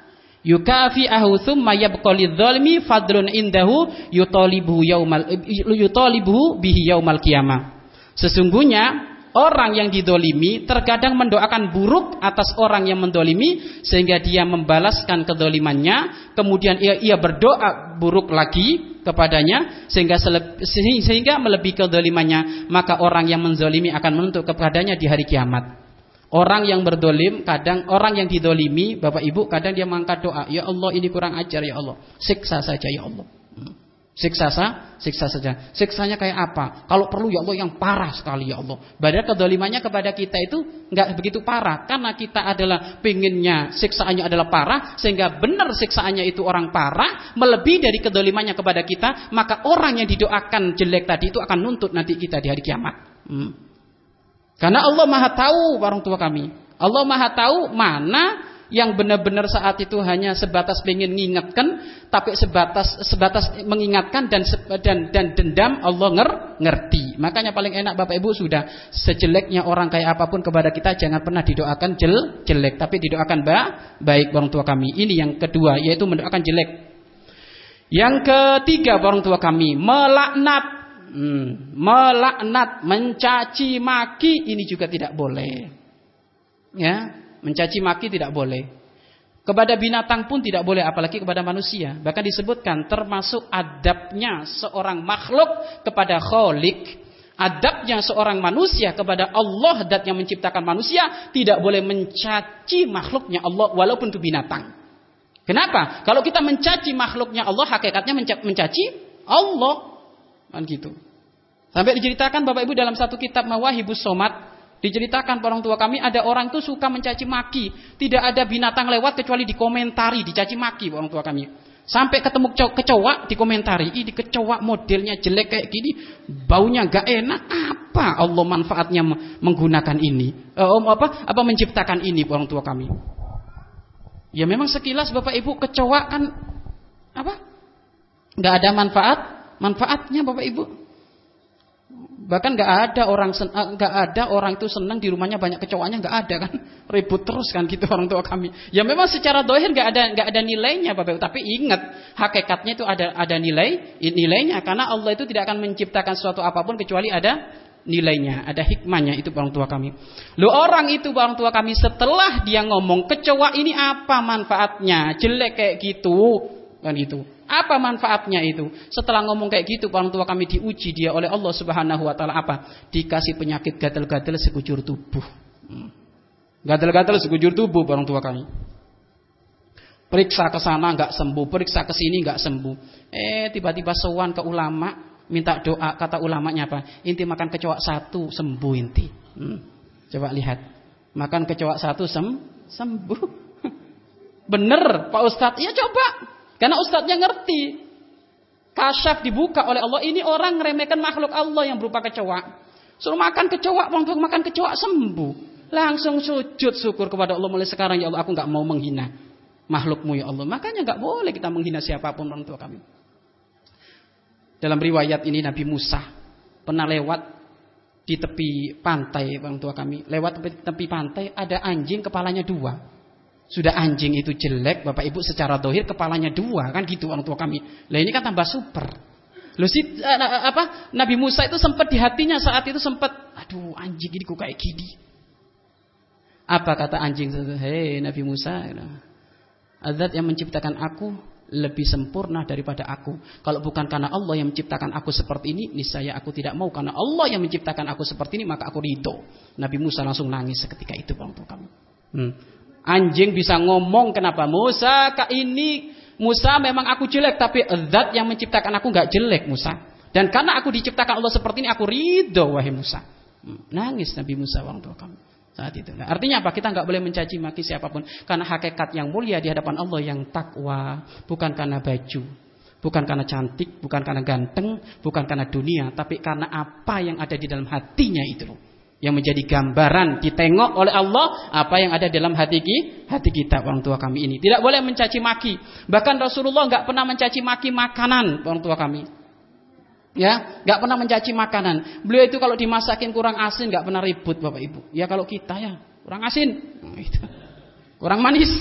yukafi'ahu thumma yabqa lidh-dhalimi fadlun indahu yutalibuhu yaumal yutalibuhu bihi yaumal qiyamah. Sesungguhnya orang yang didolimi terkadang mendoakan buruk atas orang yang mendolimi sehingga dia membalaskan kedolimannya, kemudian ia, ia berdoa buruk lagi kepadanya sehingga sehingga melebihi kedolimannya, maka orang yang menzolimi akan menuntut kepadanya di hari kiamat. Orang yang berdolim, kadang orang yang didolimi, Bapak Ibu, kadang dia mengangkat doa, ya Allah ini kurang ajar ya Allah, siksa saja ya Allah. Siksa saja, siksa saja. Siksanya kayak apa? Kalau perlu ya Allah yang parah sekali ya Allah. Padahal kedolimannya kepada kita itu nggak begitu parah, karena kita adalah pinginnya siksaannya adalah parah, sehingga benar siksaannya itu orang parah, melebihi dari kedolimannya kepada kita, maka orang yang didoakan jelek tadi itu akan nuntut nanti kita di hari kiamat. Hmm. Karena Allah Maha tahu orang tua kami. Allah Maha tahu mana yang benar-benar saat itu hanya sebatas ingin mengingatkan, tapi sebatas sebatas mengingatkan dan dan dan dendam. Allah nger, ngerti. Makanya paling enak Bapak Ibu sudah sejeleknya orang kayak apapun kepada kita jangan pernah didoakan jel, jelek, tapi didoakan ba, baik orang tua kami. Ini yang kedua, yaitu mendoakan jelek. Yang ketiga orang tua kami melaknat. Hmm, melaknat, mencaci maki, ini juga tidak boleh. Ya, mencaci maki tidak boleh. Kepada binatang pun tidak boleh, apalagi kepada manusia. Bahkan disebutkan termasuk adabnya seorang makhluk kepada Khalik, adabnya seorang manusia kepada Allah dat yang menciptakan manusia, tidak boleh mencaci makhluknya Allah walaupun itu binatang. Kenapa? Kalau kita mencaci makhluknya Allah, hakikatnya mencaci Allah. Kan gitu. Sampai diceritakan Bapak Ibu dalam satu kitab Mawahibus Somad, diceritakan orang tua kami ada orang itu suka mencaci maki. Tidak ada binatang lewat kecuali dikomentari, dicaci maki orang tua kami. Sampai ketemu kecoa dikomentari, ini kecoa modelnya jelek kayak gini, baunya gak enak. Apa Allah manfaatnya menggunakan ini? Eh, om apa? Apa menciptakan ini orang tua kami? Ya memang sekilas Bapak Ibu kecoa kan apa? Gak ada manfaat. Manfaatnya Bapak Ibu, bahkan nggak ada orang nggak ada orang itu senang di rumahnya banyak kecoanya, nggak ada kan, ribut terus kan gitu orang tua kami. Ya memang secara dohir nggak ada nggak ada nilainya Bapak Ibu, tapi ingat hakikatnya itu ada ada nilai nilainya, karena Allah itu tidak akan menciptakan sesuatu apapun kecuali ada nilainya, ada hikmahnya itu orang tua kami. Loh, orang itu orang tua kami setelah dia ngomong kecoa ini apa manfaatnya, jelek kayak gitu, kan gitu. Apa manfaatnya itu? Setelah ngomong kayak gitu orang tua kami diuji dia oleh Allah Subhanahu wa taala apa? Dikasih penyakit gatal-gatal sekujur tubuh. Hmm. Gatal-gatal sekujur tubuh orang tua kami. Periksa ke sana enggak sembuh, periksa ke sini enggak sembuh. Eh tiba-tiba sowan ke ulama minta doa, kata ulamanya apa? Inti makan kecoa satu sembuh inti. Hmm. Coba lihat, makan kecoa satu sem sembuh. Bener Pak Ustadz? Ya coba, karena Ustadznya ngerti. Kasyaf dibuka oleh Allah. Ini orang ngeremehkan makhluk Allah yang berupa kecoa. Suruh makan kecoa, untuk makan kecoa sembuh. Langsung sujud syukur kepada Allah mulai sekarang. Ya Allah, aku nggak mau menghina makhlukmu ya Allah. Makanya nggak boleh kita menghina siapapun orang tua kami. Dalam riwayat ini Nabi Musa pernah lewat di tepi pantai orang tua kami. Lewat tepi, tepi pantai ada anjing kepalanya dua. Sudah anjing itu jelek, Bapak Ibu secara dohir kepalanya dua kan gitu orang tua kami. Lah ini kan tambah super. Loh si apa Nabi Musa itu sempat di hatinya saat itu sempat, aduh anjing ini kok kayak gini. Apa kata anjing? Hei Nabi Musa, Azat yang menciptakan aku lebih sempurna daripada aku. Kalau bukan karena Allah yang menciptakan aku seperti ini, niscaya aku tidak mau. Karena Allah yang menciptakan aku seperti ini, maka aku ridho. Nabi Musa langsung nangis seketika itu orang tua kami. Hmm. Anjing bisa ngomong kenapa? Musa, kak ini Musa memang aku jelek, tapi Zat yang menciptakan aku nggak jelek Musa. Dan karena aku diciptakan Allah seperti ini, aku ridho wahai Musa. Hmm. Nangis Nabi Musa orang tua kami saat itu. Nah, artinya apa? Kita nggak boleh mencaci maki siapapun. Karena hakikat yang mulia di hadapan Allah yang takwa, bukan karena baju, bukan karena cantik, bukan karena ganteng, bukan karena dunia, tapi karena apa yang ada di dalam hatinya itu loh. Yang menjadi gambaran ditengok oleh Allah apa yang ada dalam hati hati kita orang tua kami ini. Tidak boleh mencaci maki. Bahkan Rasulullah nggak pernah mencaci maki makanan orang tua kami. Ya, nggak pernah mencaci makanan. Beliau itu kalau dimasakin kurang asin nggak pernah ribut Bapak Ibu. Ya kalau kita ya kurang asin, gitu. Kurang manis,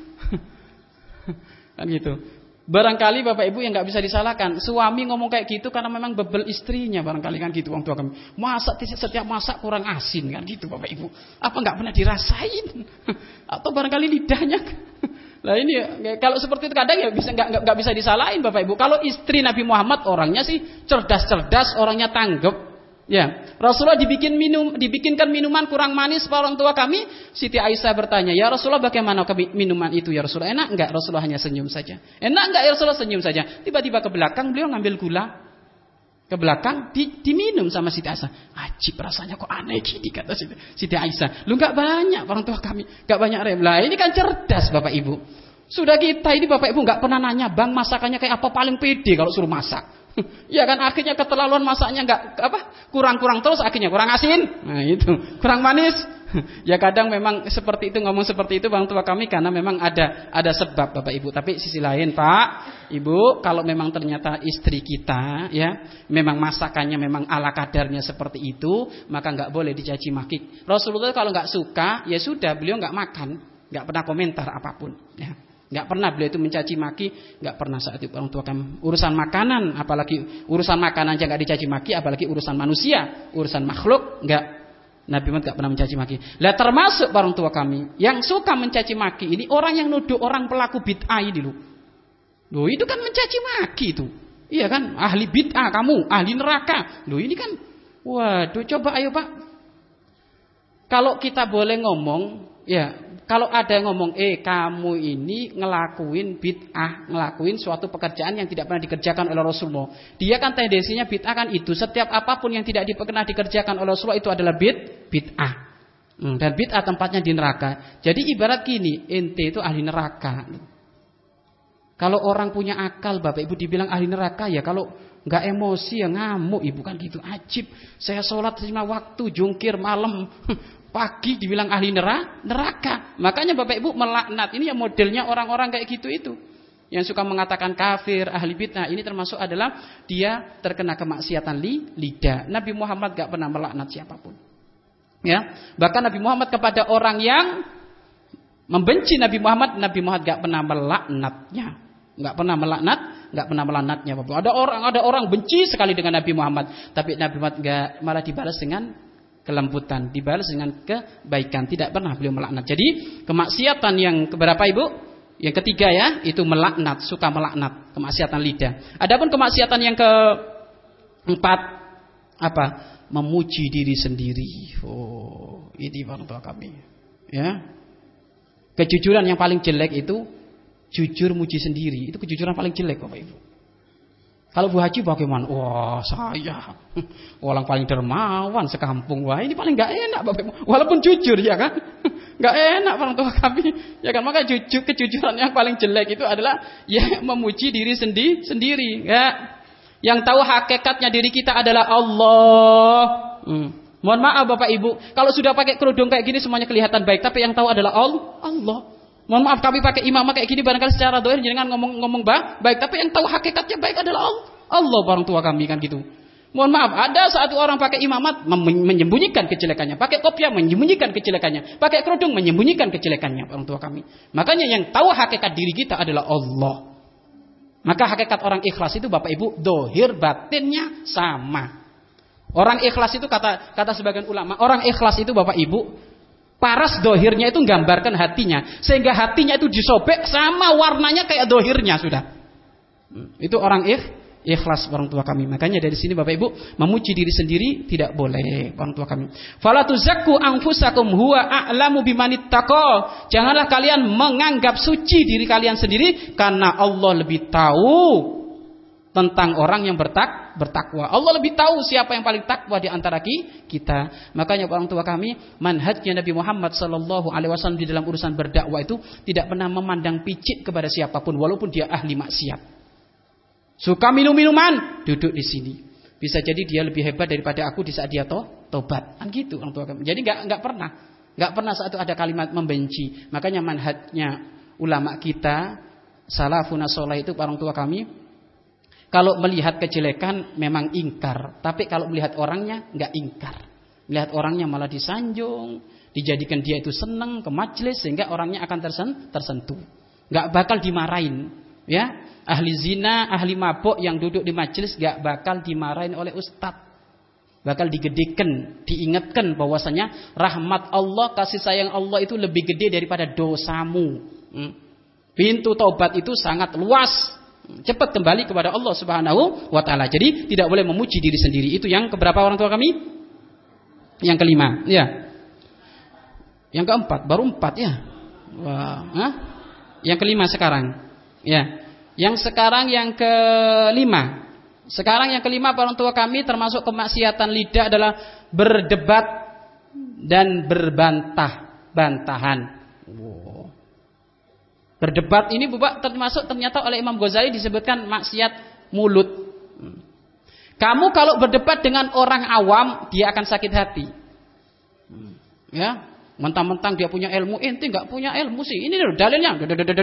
kan gitu. Barangkali Bapak Ibu yang nggak bisa disalahkan, suami ngomong kayak gitu karena memang bebel istrinya barangkali kan gitu orang tua kami. Masak setiap masak kurang asin kan gitu Bapak Ibu. Apa nggak pernah dirasain? Atau barangkali lidahnya. Nah ini kalau seperti itu kadang ya bisa nggak nggak bisa disalahin Bapak Ibu. Kalau istri Nabi Muhammad orangnya sih cerdas-cerdas, orangnya tanggap. Ya, Rasulullah dibikin minum, dibikinkan minuman kurang manis para orang tua kami. Siti Aisyah bertanya, ya Rasulullah bagaimana minuman itu ya Rasulullah? Enak enggak? Rasulullah hanya senyum saja. Enak enggak ya Rasulullah? Senyum saja. Tiba-tiba ke belakang beliau ngambil gula, ke belakang di, diminum sama Siti Aisyah. Ajib rasanya kok aneh gini kata Siti, Siti Aisyah. Lu nggak banyak orang tua kami, nggak banyak rem. Lah ini kan cerdas Bapak Ibu. Sudah kita ini Bapak Ibu nggak pernah nanya bang masakannya kayak apa paling pede kalau suruh masak. Ya kan akhirnya keterlaluan masaknya nggak apa kurang-kurang terus akhirnya kurang asin, nah itu kurang manis. Ya kadang memang seperti itu ngomong seperti itu orang tua kami karena memang ada ada sebab Bapak Ibu. Tapi sisi lain Pak Ibu kalau memang ternyata istri kita ya memang masakannya memang ala kadarnya seperti itu maka nggak boleh dicaci maki. Rasulullah kalau nggak suka ya sudah beliau nggak makan, nggak pernah komentar apapun. Ya. Nggak pernah beliau itu mencaci maki, nggak pernah saat itu orang tua kami. Urusan makanan, apalagi urusan makanan aja nggak dicaci maki, apalagi urusan manusia, urusan makhluk, nggak. Nabi Muhammad nggak pernah mencaci maki. Lah termasuk orang tua kami yang suka mencaci maki ini orang yang nuduh orang pelaku bid'ah ini loh. Loh itu kan mencaci maki itu, iya kan? Ahli bid'ah kamu, ahli neraka. Loh ini kan, waduh coba ayo Pak. Kalau kita boleh ngomong, ya. Kalau ada yang ngomong, eh kamu ini ngelakuin bid'ah, ngelakuin suatu pekerjaan yang tidak pernah dikerjakan oleh Rasulullah. Dia kan tendensinya bid'ah kan itu. Setiap apapun yang tidak pernah dikerjakan oleh Rasulullah itu adalah bid, bid'ah. Hmm, dan bid'ah tempatnya di neraka. Jadi ibarat gini, ente itu ahli neraka. Kalau orang punya akal Bapak Ibu dibilang ahli neraka ya kalau nggak emosi ya ngamuk Ibu kan gitu. Ajib, saya sholat lima waktu, jungkir malam. Pagi dibilang ahli neraka. Makanya Bapak Ibu melaknat. Ini yang modelnya orang-orang kayak gitu itu. Yang suka mengatakan kafir, ahli bid'ah. Ini termasuk adalah dia terkena kemaksiatan li, lidah. Nabi Muhammad gak pernah melaknat siapapun. Ya, bahkan Nabi Muhammad kepada orang yang membenci Nabi Muhammad, Nabi Muhammad gak pernah melaknatnya. Gak pernah melaknat nggak pernah melaknatnya. Ada orang ada orang benci sekali dengan Nabi Muhammad, tapi Nabi Muhammad nggak, malah dibalas dengan kelembutan, dibalas dengan kebaikan, tidak pernah beliau melaknat. Jadi kemaksiatan yang keberapa Ibu? Yang ketiga ya, itu melaknat, suka melaknat, kemaksiatan lidah. Adapun kemaksiatan yang keempat apa? Memuji diri sendiri. Oh, ini orang tua kami. Ya. Kejujuran yang paling jelek itu jujur muji sendiri. Itu kejujuran paling jelek Bapak Ibu. Kalau Bu Haji bagaimana? Wah, saya orang paling dermawan sekampung. Wah, ini paling enggak enak Bapak Ibu. Walaupun jujur ya kan? Enggak enak orang tua kami. Ya kan, maka jujur, kejujuran yang paling jelek itu adalah ya memuji diri sendi, sendiri, ya. Yang tahu hakikatnya diri kita adalah Allah. Hmm. Mohon maaf Bapak Ibu, kalau sudah pakai kerudung kayak gini semuanya kelihatan baik, tapi yang tahu adalah Allah. Mohon maaf kami pakai imamah kayak gini barangkali secara dohir jangan ngomong-ngomong baik, tapi yang tahu hakikatnya baik adalah Allah, orang tua kami kan gitu. Mohon maaf, ada satu orang pakai imamat menyembunyikan kejelekannya, pakai kopiah menyembunyikan kejelekannya, pakai kerudung menyembunyikan kejelekannya, orang tua kami. Makanya yang tahu hakikat diri kita adalah Allah. Maka hakikat orang ikhlas itu Bapak Ibu, dohir batinnya sama. Orang ikhlas itu kata kata sebagian ulama, orang ikhlas itu Bapak Ibu, paras dohirnya itu menggambarkan hatinya, sehingga hatinya itu disobek sama warnanya kayak dohirnya sudah. Itu orang ikh, ikhlas orang tua kami. Makanya dari sini Bapak Ibu, memuji diri sendiri tidak boleh orang tua kami. Fala tuzakku anfusakum huwa a'lamu bimanittaqa. Janganlah kalian menganggap suci diri kalian sendiri, karena Allah lebih tahu tentang orang yang bertak, bertakwa. Allah lebih tahu siapa yang paling takwa di antara kita. Makanya orang tua kami, manhajnya Nabi Muhammad sallallahu alaihi wasallam di dalam urusan berdakwah itu tidak pernah memandang picik kepada siapapun walaupun dia ahli maksiat. Suka minum-minuman, duduk di sini. Bisa jadi dia lebih hebat daripada aku di saat dia to, tobat. Kan gitu orang tua kami. Jadi enggak enggak pernah, enggak pernah satu ada kalimat membenci. Makanya manhajnya ulama kita, salafun salih itu orang tua kami, kalau melihat kejelekan memang ingkar, tapi kalau melihat orangnya enggak ingkar. Melihat orangnya malah disanjung, dijadikan dia itu senang ke majelis sehingga orangnya akan tersen, tersentuh. Enggak bakal dimarahin, ya. Ahli zina, ahli mabuk yang duduk di majelis enggak bakal dimarahin oleh ustadz. Bakal digedekan, diingatkan bahwasanya rahmat Allah, kasih sayang Allah itu lebih gede daripada dosamu. Hmm. Pintu taubat itu sangat luas. Cepat kembali kepada Allah Subhanahu wa taala. Jadi tidak boleh memuji diri sendiri. Itu yang keberapa orang tua kami? Yang kelima, ya. Yang keempat, baru empat ya. Wah, hah? Yang kelima sekarang. Ya. Yang sekarang yang kelima. Sekarang yang kelima orang tua kami termasuk kemaksiatan lidah adalah berdebat dan berbantah-bantahan. Wow. Berdebat ini Bapak termasuk ternyata oleh Imam Ghazali disebutkan maksiat mulut. Kamu kalau berdebat dengan orang awam, dia akan sakit hati. Ya, mentang-mentang dia punya ilmu, ente nggak punya ilmu sih. Ini loh dalilnya.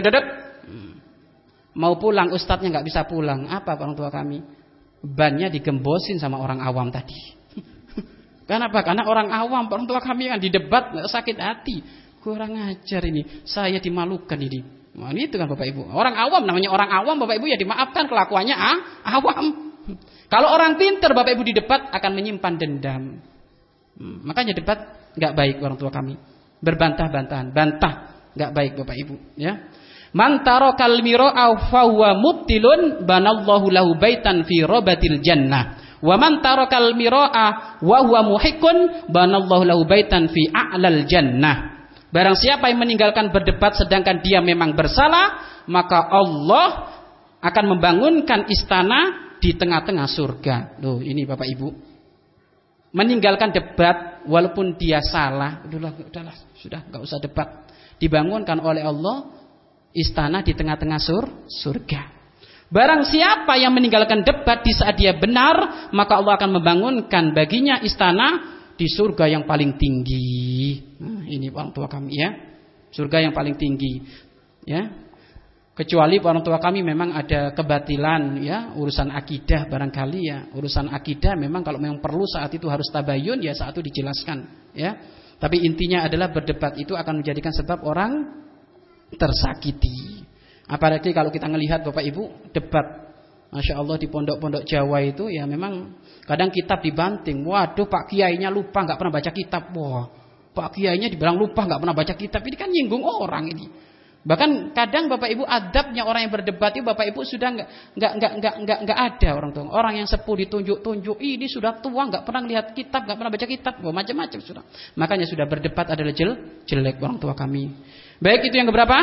Mau pulang ustadznya nggak bisa pulang. Apa orang tua kami? Bannya digembosin sama orang awam tadi. Kenapa? Karena orang awam, orang tua kami kan didebat sakit hati. Kurang ajar ini. Saya dimalukan ini. Nah, ini itu kan Bapak Ibu. Orang awam namanya orang awam Bapak Ibu ya dimaafkan kelakuannya ah, awam. Kalau orang pintar Bapak Ibu di debat akan menyimpan dendam. Hmm, makanya debat nggak baik orang tua kami. Berbantah-bantahan, bantah nggak baik Bapak Ibu. Ya. Man tarakal mira'a fa huwa mubtilun banallahu lahu baitan fi rabatil jannah. Wa man tarakal mira'a wa huwa muhiqqun banallahu lahu baitan fi a'lal jannah. Barang siapa yang meninggalkan berdebat sedangkan dia memang bersalah, maka Allah akan membangunkan istana di tengah-tengah surga. Loh, ini Bapak Ibu. Meninggalkan debat walaupun dia salah, udahlah, udahlah, sudah enggak usah debat. Dibangunkan oleh Allah istana di tengah-tengah sur, surga. Barang siapa yang meninggalkan debat di saat dia benar, maka Allah akan membangunkan baginya istana di surga yang paling tinggi. Nah, ini orang tua kami ya. Surga yang paling tinggi. Ya. Kecuali orang tua kami memang ada kebatilan ya, urusan akidah barangkali ya. Urusan akidah memang kalau memang perlu saat itu harus tabayun ya saat itu dijelaskan ya. Tapi intinya adalah berdebat itu akan menjadikan sebab orang tersakiti. Apalagi kalau kita melihat Bapak Ibu debat Masya Allah di pondok-pondok Jawa itu ya memang kadang kitab dibanting. Waduh, Pak Kiainya lupa nggak pernah baca kitab. Wah, Pak Kiainya dibilang lupa nggak pernah baca kitab. Ini kan nyinggung orang ini. Bahkan kadang Bapak Ibu adabnya orang yang berdebat itu Bapak Ibu sudah nggak nggak nggak nggak nggak nggak ada orang tua. Orang yang sepuh ditunjuk-tunjuk, ini sudah tua nggak pernah lihat kitab, nggak pernah baca kitab, wah, macam-macam sudah. Makanya sudah berdebat adalah jel, jelek orang tua kami. Baik, itu yang keberapa?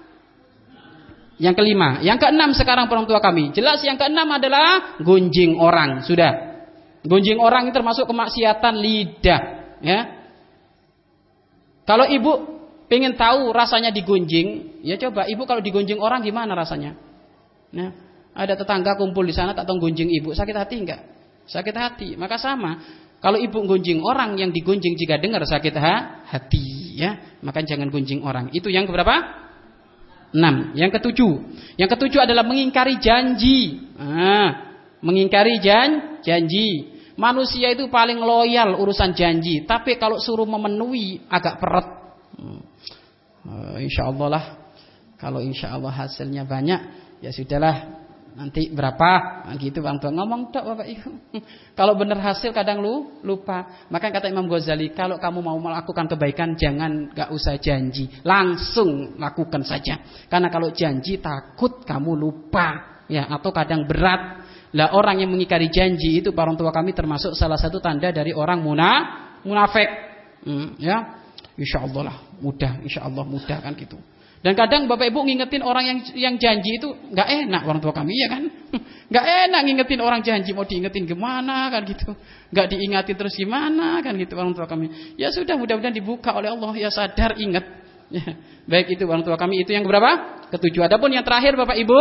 Yang kelima. Yang keenam sekarang orang tua kami. Jelas yang keenam adalah gunjing orang. Sudah. Gunjing orang itu termasuk kemaksiatan lidah. Ya. Kalau ibu pengen tahu rasanya digunjing, ya coba ibu kalau digunjing orang gimana rasanya? Nah, ada tetangga kumpul di sana tak tahu gunjing ibu, sakit hati enggak? Sakit hati. Maka sama. Kalau ibu gunjing orang, yang digunjing jika dengar sakit ha? hati, ya. Maka jangan gunjing orang. Itu yang keberapa? Enam. Yang ketujuh. Yang ketujuh adalah mengingkari janji. Nah, mengingkari jan janji. Manusia itu paling loyal urusan janji, tapi kalau suruh memenuhi agak peret. Hmm. Uh, insya Allah lah. Kalau insya Allah hasilnya banyak, ya sudahlah. Nanti berapa? Nah, gitu bang tua ngomong tak bapak ibu. Kalau benar hasil kadang lu lupa. Maka kata Imam Ghazali, kalau kamu mau melakukan kebaikan jangan gak usah janji, langsung lakukan saja. Karena kalau janji takut kamu lupa, ya atau kadang berat. Lah orang yang mengingkari janji itu para orang tua kami termasuk salah satu tanda dari orang muna, munafik. Hmm, ya. Insya Allah lah mudah, insya Allah mudah kan gitu. Dan kadang bapak ibu ngingetin orang yang yang janji itu nggak enak orang tua kami ya kan, nggak enak ngingetin orang janji, mau diingetin gimana kan gitu, nggak diingatin terus gimana kan gitu orang tua kami. Ya sudah mudah-mudahan dibuka oleh Allah ya sadar ingat. Ya, baik itu orang tua kami itu yang berapa? Ketujuh. Adapun yang terakhir bapak ibu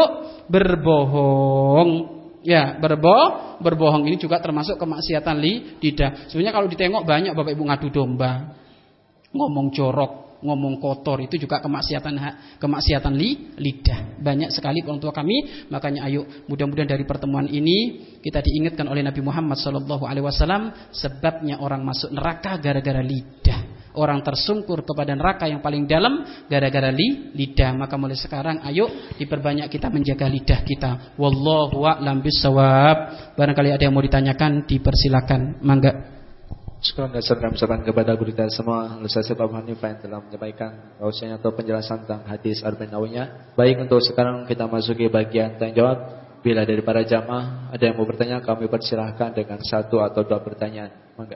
berbohong. Ya, berbohong, berbohong ini juga termasuk kemaksiatan lidah. Sebenarnya kalau ditengok banyak bapak ibu ngadu domba. Ngomong jorok, ngomong kotor itu juga kemaksiatan kemaksiatan li, lidah. Banyak sekali orang tua kami. Makanya ayo mudah-mudahan dari pertemuan ini kita diingatkan oleh Nabi Muhammad sallallahu alaihi wasallam sebabnya orang masuk neraka gara-gara lidah. Orang tersungkur kepada neraka yang paling dalam gara-gara li, lidah. Maka mulai sekarang ayo diperbanyak kita menjaga lidah kita. Wallahu a'lam bissawab. Barangkali ada yang mau ditanyakan dipersilakan. Mangga. Sekarang dasar kami ucapkan kepada guru kita semua, Ustaz Abu Hanifah yang telah menyampaikan bahwasanya atau penjelasan tentang hadis Arba'in Nawawiyah. Baik, untuk sekarang kita masuki bagian tanya jawab. Bila dari para jamaah ada yang mau bertanya, kami persilahkan dengan satu atau dua pertanyaan. Mangga.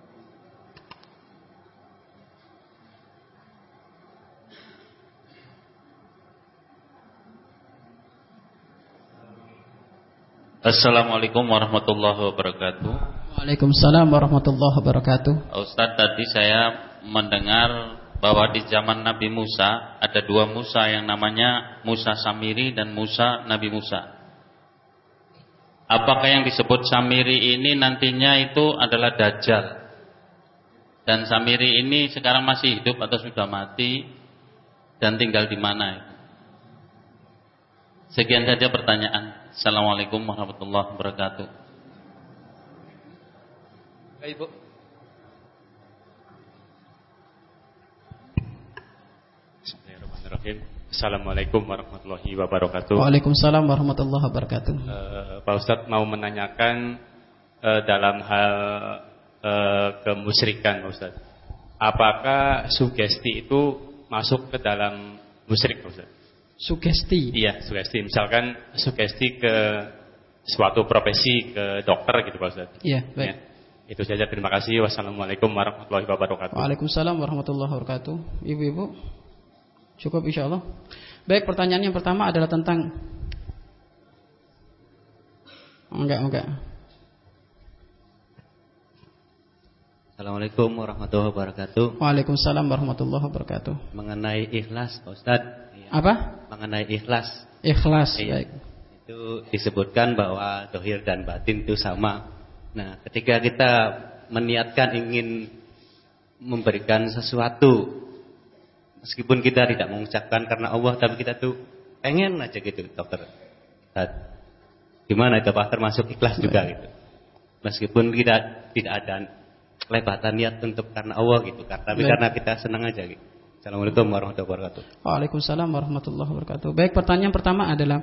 Assalamualaikum warahmatullahi wabarakatuh. Waalaikumsalam warahmatullahi wabarakatuh. Ustaz, tadi saya mendengar bahwa di zaman Nabi Musa ada dua Musa yang namanya Musa Samiri dan Musa Nabi Musa. Apakah yang disebut Samiri ini nantinya itu adalah Dajjal? Dan Samiri ini sekarang masih hidup atau sudah mati dan tinggal di mana? Sekian saja pertanyaan. Assalamualaikum warahmatullahi wabarakatuh. Ibu. Bismillahirrahmanirrahim. Assalamualaikum warahmatullahi wabarakatuh. Waalaikumsalam warahmatullahi wabarakatuh. Uh, Pak Ustadz mau menanyakan uh, dalam hal uh, kemusyrikan, Pak Ustadz. Apakah sugesti itu masuk ke dalam musyrik, Pak Ustadz? Sugesti? Iya, sugesti. Misalkan sugesti ke suatu profesi, ke dokter gitu, Pak Ustadz. Iya, baik. Ya. Itu saja, terima kasih. Wassalamualaikum warahmatullahi wabarakatuh. Waalaikumsalam warahmatullahi wabarakatuh. Ibu-ibu, cukup insyaallah. Baik, pertanyaan yang pertama adalah tentang enggak enggak. Assalamualaikum warahmatullahi wabarakatuh. Waalaikumsalam warahmatullahi wabarakatuh. Mengenai ikhlas, Pak Ustadz. Apa? Mengenai ikhlas. Ikhlas, iya. baik. Itu disebutkan bahwa dohir dan batin itu sama. Nah, ketika kita meniatkan ingin memberikan sesuatu, meskipun kita tidak mengucapkan karena Allah, tapi kita tuh pengen aja gitu, dokter. Nah, gimana itu, Pak? Termasuk ikhlas juga gitu. Meskipun kita tidak ada kelebatan niat untuk karena Allah gitu, tapi baik, karena kita senang aja gitu. Assalamualaikum warahmatullahi wabarakatuh. Waalaikumsalam warahmatullahi wabarakatuh. Baik, pertanyaan pertama adalah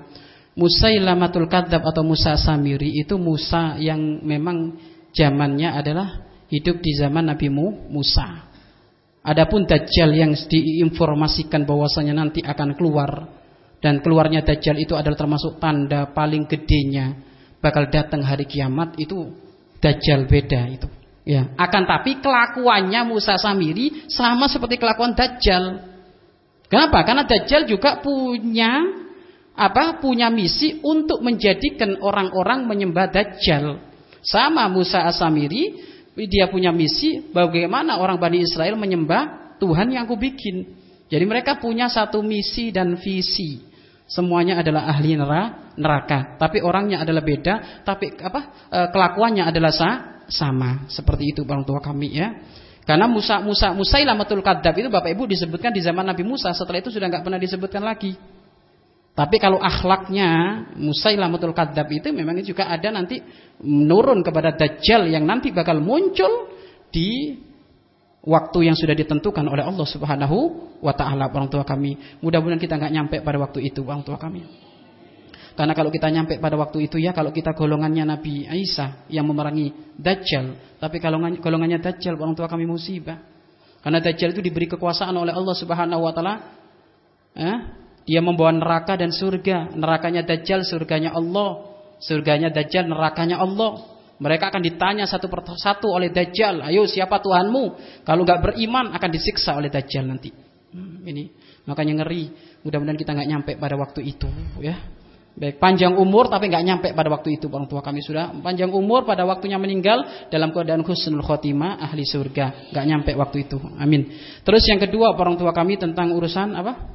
Musailamatul Kadzab atau Musa Samiri itu Musa yang memang zamannya adalah hidup di zaman Nabi Musa. Adapun Dajjal yang diinformasikan bahwasanya nanti akan keluar, dan keluarnya Dajjal itu adalah termasuk tanda paling gedenya bakal datang hari kiamat, itu Dajjal beda itu. Ya, akan tapi kelakuannya Musa Samiri sama seperti kelakuan Dajjal. Kenapa? Karena Dajjal juga punya apa? Punya misi untuk menjadikan orang-orang menyembah Dajjal. Sama Musa As-Samiri, dia punya misi bagaimana orang Bani Israel menyembah Tuhan yang aku bikin. Jadi mereka punya satu misi dan visi. Semuanya adalah ahli neraka, tapi orangnya adalah beda, tapi apa? E, kelakuannya adalah sa, sama. Seperti itu orang tua kami ya. Karena Musa Musa Musailamatul Kadzab itu Bapak Ibu disebutkan di zaman Nabi Musa, setelah itu sudah enggak pernah disebutkan lagi. Tapi kalau akhlaknya Musailamatul Kadzab itu memang juga ada nanti menurun kepada Dajjal yang nanti bakal muncul di waktu yang sudah ditentukan oleh Allah Subhanahu wa taala orang tua kami. Mudah-mudahan kita enggak nyampe pada waktu itu orang tua kami. Karena kalau kita nyampe pada waktu itu ya, kalau kita golongannya Nabi Isa yang memerangi Dajjal, tapi kalau golongannya Dajjal orang tua kami musibah. Karena Dajjal itu diberi kekuasaan oleh Allah Subhanahu wa taala. Eh? Dia membawa neraka dan surga. Nerakanya Dajjal, surganya Allah. Surganya Dajjal, nerakanya Allah. Mereka akan ditanya satu persatu oleh Dajjal. Ayo siapa Tuhanmu? Kalau nggak beriman akan disiksa oleh Dajjal nanti. Hmm, ini makanya ngeri. Mudah-mudahan kita nggak nyampe pada waktu itu. Ya, baik, panjang umur tapi nggak nyampe pada waktu itu. Orang tua kami sudah panjang umur pada waktunya meninggal dalam keadaan husnul khotimah, ahli surga. Nggak nyampe waktu itu. Amin. Terus yang kedua orang tua kami tentang urusan apa?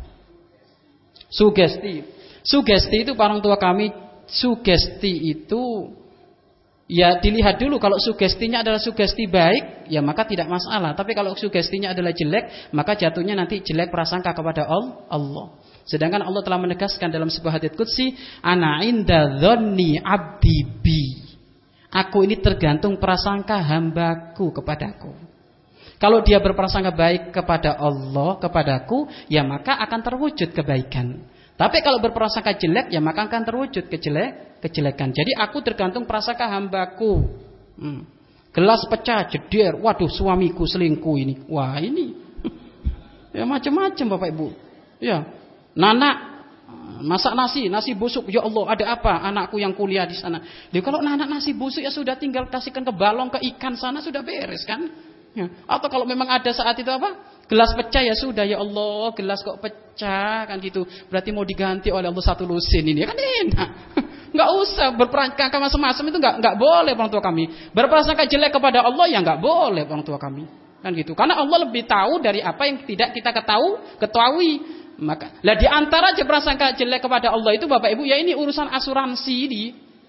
Sugesti. Sugesti itu orang tua kami, sugesti itu ya dilihat dulu. Kalau sugestinya adalah sugesti baik, ya maka tidak masalah. Tapi kalau sugestinya adalah jelek, maka jatuhnya nanti jelek prasangka kepada Allah. Sedangkan Allah telah menegaskan dalam sebuah hadits qudsi, ana inda dzanni abdi bi. Aku ini tergantung prasangka hambaku kepadaku. Kalau dia berprasangka baik kepada Allah, kepadaku, ya maka akan terwujud kebaikan. Tapi kalau berprasangka jelek, ya maka akan terwujud kejelek, kejelekan. Jadi aku tergantung prasangka hambaku. Hmm. Gelas pecah, jeder, waduh suamiku selingkuh ini. Wah ini, ya macam-macam Bapak Ibu. Ya, Nana masak nasi, nasi busuk. Ya Allah, ada apa? Anakku yang kuliah di sana. Dia kalau anak nasi busuk ya sudah tinggal kasihkan ke balong, ke ikan sana sudah beres kan? Ya. Atau kalau memang ada saat itu apa? Gelas pecah ya sudah, ya Allah gelas kok pecah kan gitu. Berarti mau diganti oleh Allah satu lusin ini kan enak. Enggak usah berprasangka macam-macam itu enggak enggak boleh orang tua kami. Berprasangka jelek kepada Allah ya enggak boleh orang tua kami. Kan gitu. Karena Allah lebih tahu dari apa yang tidak kita ketahui, ketahui. Maka lah di antara aja prasangka jelek kepada Allah itu Bapak Ibu ya ini urusan asuransi ini.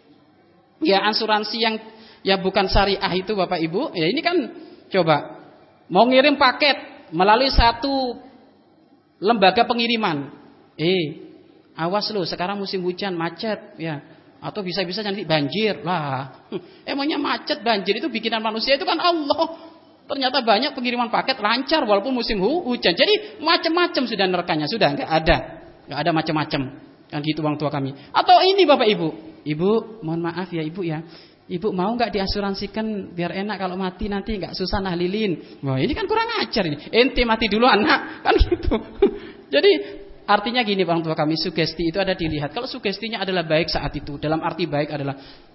Ya asuransi yang ya bukan syariah itu Bapak Ibu. Ya ini kan coba mau ngirim paket melalui satu lembaga pengiriman. Eh, awas lo, sekarang musim hujan macet ya. Atau bisa-bisa nanti banjir. Lah, emangnya macet banjir itu bikinan manusia itu kan Allah. Ternyata banyak pengiriman paket lancar walaupun musim hujan. Jadi macam-macam sudah nerekanya, sudah enggak ada. Enggak ada macam-macam. Kan gitu orang tua kami. Atau ini Bapak Ibu. Ibu, mohon maaf ya Ibu ya. Ibu mau nggak diasuransikan biar enak kalau mati nanti nggak susah nah lilin. Wah ini kan kurang ajar ini. Ente mati dulu anak kan gitu. Jadi artinya gini orang tua kami, sugesti itu ada dilihat. Kalau sugestinya adalah baik saat itu, dalam arti baik adalah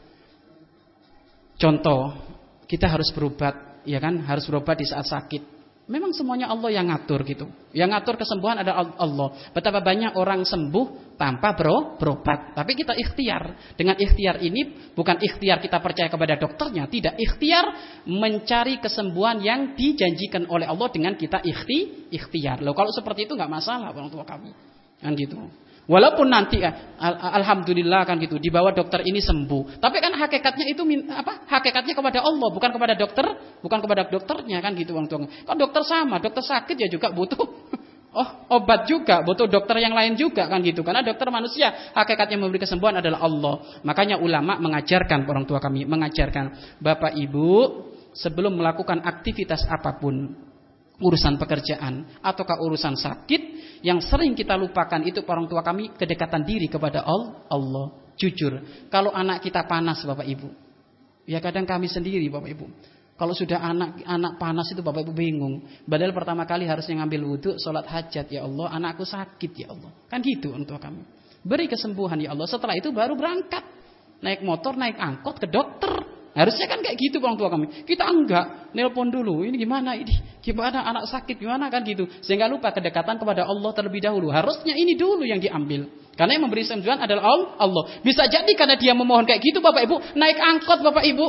contoh kita harus berobat, ya kan? Harus berobat di saat sakit. Memang semuanya Allah yang ngatur gitu. Yang ngatur kesembuhan adalah Allah. Betapa banyak orang sembuh tanpa bro, berobat. Tapi kita ikhtiar. Dengan ikhtiar ini bukan ikhtiar kita percaya kepada dokternya. Tidak, ikhtiar mencari kesembuhan yang dijanjikan oleh Allah dengan kita ikhti, ikhtiar. Loh, kalau seperti itu nggak masalah orang tua kami. Kan gitu. Walaupun nanti al alhamdulillah kan gitu dibawa dokter ini sembuh, tapi kan hakikatnya itu apa? Hakikatnya kepada Allah, bukan kepada dokter, bukan kepada dokternya kan gitu orang tua. Kan dokter sama, dokter sakit ya juga butuh oh obat juga, butuh dokter yang lain juga kan gitu. Karena dokter manusia, hakikatnya memberi kesembuhan adalah Allah. Makanya ulama mengajarkan orang tua kami, mengajarkan Bapak Ibu sebelum melakukan aktivitas apapun, urusan pekerjaan ataukah urusan sakit, yang sering kita lupakan itu orang tua kami kedekatan diri kepada Allah. Jujur, kalau anak kita panas Bapak Ibu, ya kadang kami sendiri Bapak Ibu, kalau sudah anak anak panas itu Bapak Ibu bingung. Padahal pertama kali harusnya ngambil wudhu, sholat hajat, ya Allah anakku sakit ya Allah. Kan gitu orang tua kami. Beri kesembuhan ya Allah. Setelah itu baru berangkat, naik motor, naik angkot ke dokter. Harusnya kan kayak gitu orang tua kami. Kita enggak, nelpon dulu. Ini gimana ini? Gimana anak sakit gimana kan gitu. Sehingga lupa kedekatan kepada Allah terlebih dahulu. Harusnya ini dulu yang diambil. Karena yang memberi kesembuhan adalah Allah. Bisa jadi karena dia memohon kayak gitu Bapak Ibu, naik angkot Bapak Ibu.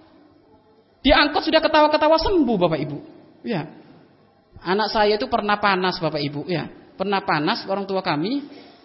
Di angkot sudah ketawa-ketawa sembuh Bapak Ibu. Ya. Anak saya itu pernah panas Bapak Ibu, ya. Pernah panas orang tua kami.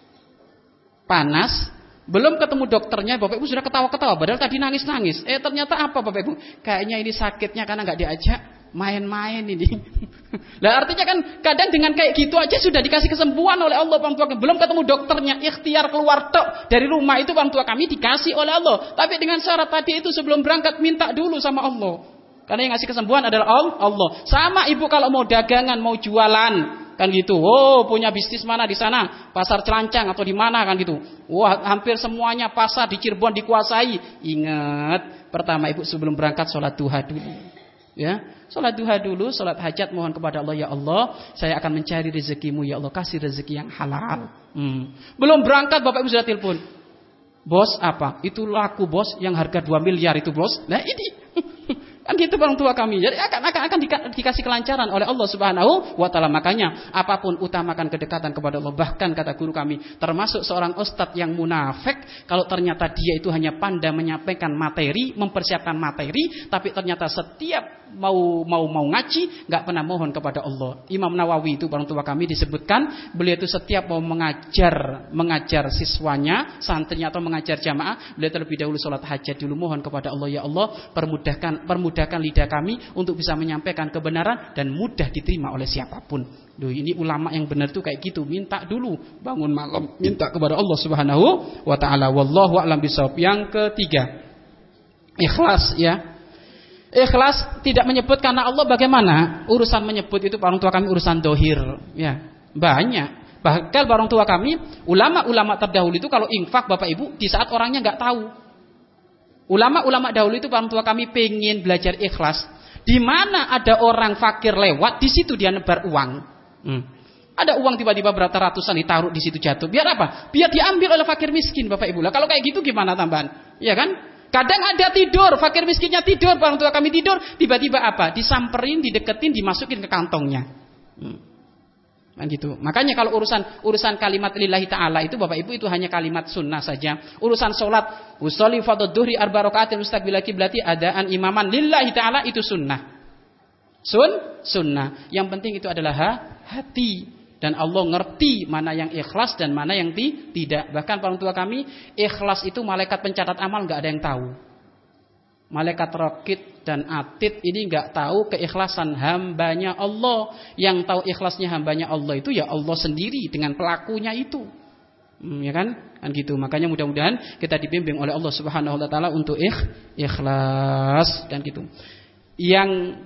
Panas. Belum ketemu dokternya Bapak Ibu sudah ketawa-ketawa. Padahal tadi nangis-nangis. Eh ternyata apa Bapak Ibu? Kayaknya ini sakitnya karena nggak diajak main-main ini. Lah artinya kan kadang dengan kayak gitu aja sudah dikasih kesembuhan oleh Allah orang tua kami. Belum ketemu dokternya, ikhtiar keluar tok dari rumah itu orang tua kami dikasih oleh Allah. Tapi dengan syarat tadi itu sebelum berangkat minta dulu sama Allah. Karena yang ngasih kesembuhan adalah Allah. Sama ibu kalau mau dagangan, mau jualan. Kan gitu. Oh, punya bisnis mana di sana? Pasar Celancang atau di mana kan gitu. Wah, hampir semuanya pasar di Cirebon dikuasai. Ingat, pertama ibu sebelum berangkat sholat duha dulu. Ya, sholat duha dulu, sholat hajat mohon kepada Allah, ya Allah, saya akan mencari rezekimu ya Allah, kasih rezeki yang halal. Hmm. Belum berangkat Bapak Ibu sudah telepon. Bos apa? Itu laku bos yang harga dua miliar itu bos. Nah ini. Kan gitu orang tua kami. Jadi akan akan akan dikasih kelancaran oleh Allah Subhanahu wa taala. Makanya apapun utamakan kedekatan kepada Allah. Bahkan kata guru kami, termasuk seorang ustadz yang munafik, kalau ternyata dia itu hanya pandai menyampaikan materi, mempersiapkan materi, tapi ternyata setiap mau mau mau ngaji nggak pernah mohon kepada Allah. Imam Nawawi itu orang tua kami disebutkan, beliau itu setiap mau mengajar mengajar siswanya, santrinya atau mengajar jamaah, beliau terlebih dahulu sholat hajat dulu, mohon kepada Allah, ya Allah permudahkan permudahkan mudahkan lidah kami untuk bisa menyampaikan kebenaran dan mudah diterima oleh siapapun. Duh, ini ulama yang benar tuh kayak gitu, minta dulu bangun malam, minta kepada Allah Subhanahu wa taala. Wallahu a'lam bishawab. Yang ketiga, ikhlas ya. Ikhlas tidak menyebut karena Allah. Bagaimana? Urusan menyebut itu orang tua kami urusan dohir ya. Banyak. Bahkan orang tua kami, ulama-ulama terdahulu itu kalau infak Bapak Ibu di saat orangnya enggak tahu. Ulama-ulama dahulu itu orang tua kami pengen belajar ikhlas. Di mana ada orang fakir lewat, di situ dia nebar uang. Hmm. Ada uang tiba-tiba berapa ratusan ditaruh di situ jatuh. Biar apa? Biar diambil oleh fakir miskin Bapak Ibu. Lah kalau kayak gitu gimana tambahan? Iya kan? Kadang ada tidur, fakir miskinnya tidur, orang tua kami tidur, tiba-tiba apa? Disamperin, dideketin, dimasukin ke kantongnya. Hmm. Kan gitu. Makanya kalau urusan urusan kalimat lillahi ta'ala itu Bapak Ibu itu hanya kalimat sunnah saja. Urusan sholat, usolli fardhu dhuhri arba rakaatin mustaqbil qiblati adaan imaman lillahi ta'ala itu sunnah. Sun, sunnah. Yang penting itu adalah ha, hati. Dan Allah ngerti mana yang ikhlas dan mana yang ti, tidak. Bahkan orang tua kami, ikhlas itu malaikat pencatat amal nggak ada yang tahu. Malaikat Raqib dan Atid ini enggak tahu keikhlasan hambanya Allah. Yang tahu ikhlasnya hambanya Allah itu ya Allah sendiri dengan pelakunya itu. Hmm, ya kan? Kan gitu. Makanya mudah-mudahan kita dibimbing oleh Allah Subhanahu wa taala untuk ikh, ikhlas dan gitu. Yang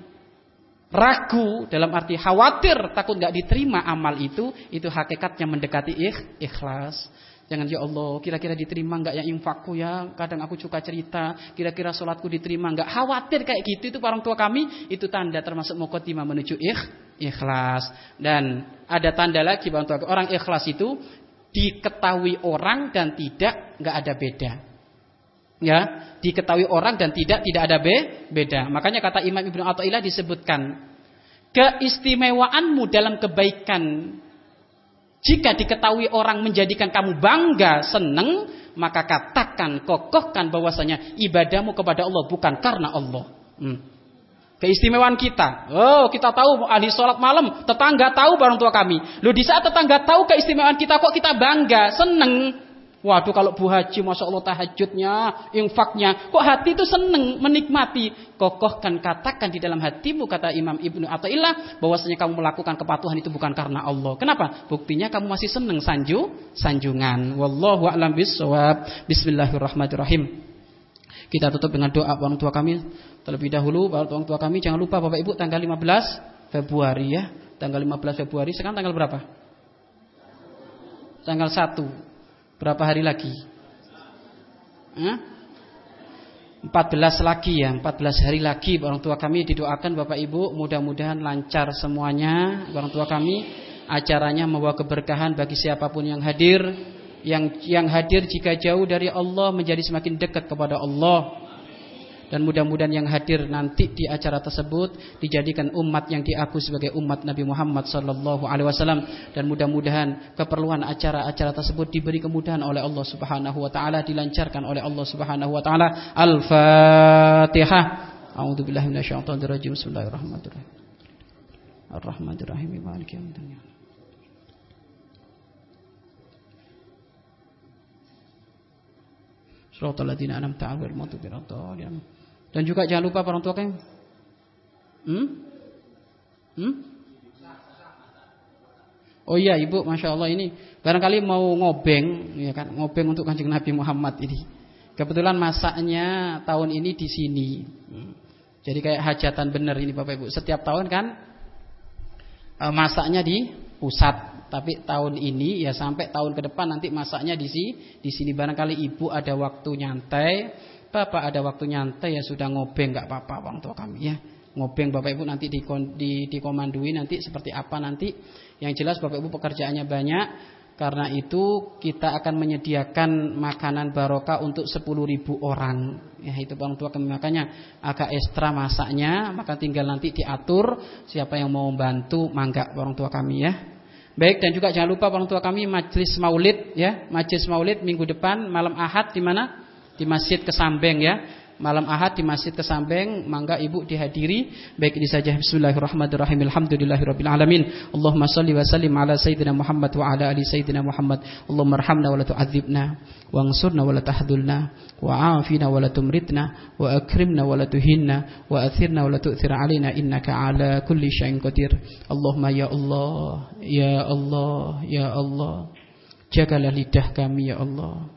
ragu dalam arti khawatir takut enggak diterima amal itu, itu hakikatnya mendekati ikh, ikhlas. Jangan ya Allah, kira-kira diterima enggak ya infakku ya? Kadang aku suka cerita, kira-kira sholatku diterima enggak? Khawatir kayak gitu itu orang tua kami, itu tanda termasuk muqaddimah menuju ikh, ikhlas. Dan ada tanda lagi orang tua, orang ikhlas itu diketahui orang dan tidak enggak ada beda. Ya, diketahui orang dan tidak tidak ada be, beda. Makanya kata Imam Ibnu Athaillah disebutkan, keistimewaanmu dalam kebaikan jika diketahui orang menjadikan kamu bangga, senang, maka katakan, kokohkan bahwasanya ibadahmu kepada Allah bukan karena Allah. Hmm. Keistimewaan kita. Oh, kita tahu ahli sholat malam, tetangga tahu orang tua kami. Loh, di saat tetangga tahu keistimewaan kita kok kita bangga, senang. Waduh, kalau Bu Haji Masya Allah tahajudnya, infaknya, kok hati itu senang, menikmati. Kokohkan, katakan di dalam hatimu, kata Imam Ibnu Athaillah, bahwasanya kamu melakukan kepatuhan itu bukan karena Allah. Kenapa? Buktinya kamu masih senang sanju, sanjungan. Wallahu a'lam bishawab. Bismillahirrahmanirrahim. Kita tutup dengan doa orang tua kami terlebih dahulu. Orang tua kami jangan lupa Bapak Ibu tanggal lima belas Februari ya. Tanggal lima belas Februari. Sekarang tanggal berapa? Tanggal satu. Berapa hari lagi? Hah? empat belas lagi ya, empat belas hari lagi. Orang tua kami didoakan Bapak Ibu, mudah-mudahan lancar semuanya. Orang tua kami, acaranya membawa keberkahan bagi siapapun yang hadir. Yang yang hadir jika jauh dari Allah menjadi semakin dekat kepada Allah. Dan mudah-mudahan yang hadir nanti di acara tersebut dijadikan umat yang diakui sebagai umat Nabi Muhammad sallallahu alaihi wasallam, dan mudah-mudahan keperluan acara-acara tersebut diberi kemudahan oleh Allah Subhanahu wa taala, dilancarkan oleh Allah Subhanahu wa taala. Al-Fatihah. A'udzubillahi minasyaitonir rajim. Bismillahirrahmanirrahim. Ar-Rahmanirrahim. Maliki yaumiddin. Shiratal ladzina an'amta 'alaihim ghairil maghdubi 'alaihim. Dan juga jangan lupa orang tua kan. Hmm? Hmm? Oh iya Ibu, Masya Allah ini barangkali mau ngobeng, ya kan, ngobeng untuk Kanjeng Nabi Muhammad ini. Kebetulan masaknya tahun ini di sini. Hmm. Jadi kayak hajatan bener ini Bapak Ibu. Setiap tahun kan uh, masaknya di pusat, tapi tahun ini ya sampai tahun ke depan nanti masaknya di sini. Di sini barangkali Ibu ada waktu nyantai, Bapak ada waktu nyantai, ya sudah ngobeng nggak apa-apa orang tua kami ya. Ngobeng Bapak Ibu nanti di, di, dikomandui nanti seperti apa nanti. Yang jelas Bapak Ibu pekerjaannya banyak. Karena itu kita akan menyediakan makanan barokah untuk sepuluh ribu orang. Ya itu orang tua kami, makanya agak ekstra masaknya. Maka tinggal nanti diatur siapa yang mau membantu, mangga orang tua kami ya. Baik, dan juga jangan lupa orang tua kami majelis maulid ya. Majelis maulid minggu depan malam Ahad di mana? Di Masjid Kesambeng ya. Malam Ahad di Masjid Kesambeng, mangga Ibu dihadiri. Baik, ini saja. Bismillahirrahmanirrahim. Alhamdulillahirabbil alamin. Allahumma shalli wa sallim ala sayyidina Muhammad wa ala ali sayyidina Muhammad. Allahumma arhamna wa la tu'adzibna, wa ansurna wa la tahdhulna, wa afina wa la tumritna, wa akrimna wa la tuhinna, wa athirna wa la tu'thir alaina, innaka ala kulli syai'in qadir. Allahumma ya Allah, ya Allah, ya Allah, jagalah lidah kami ya Allah.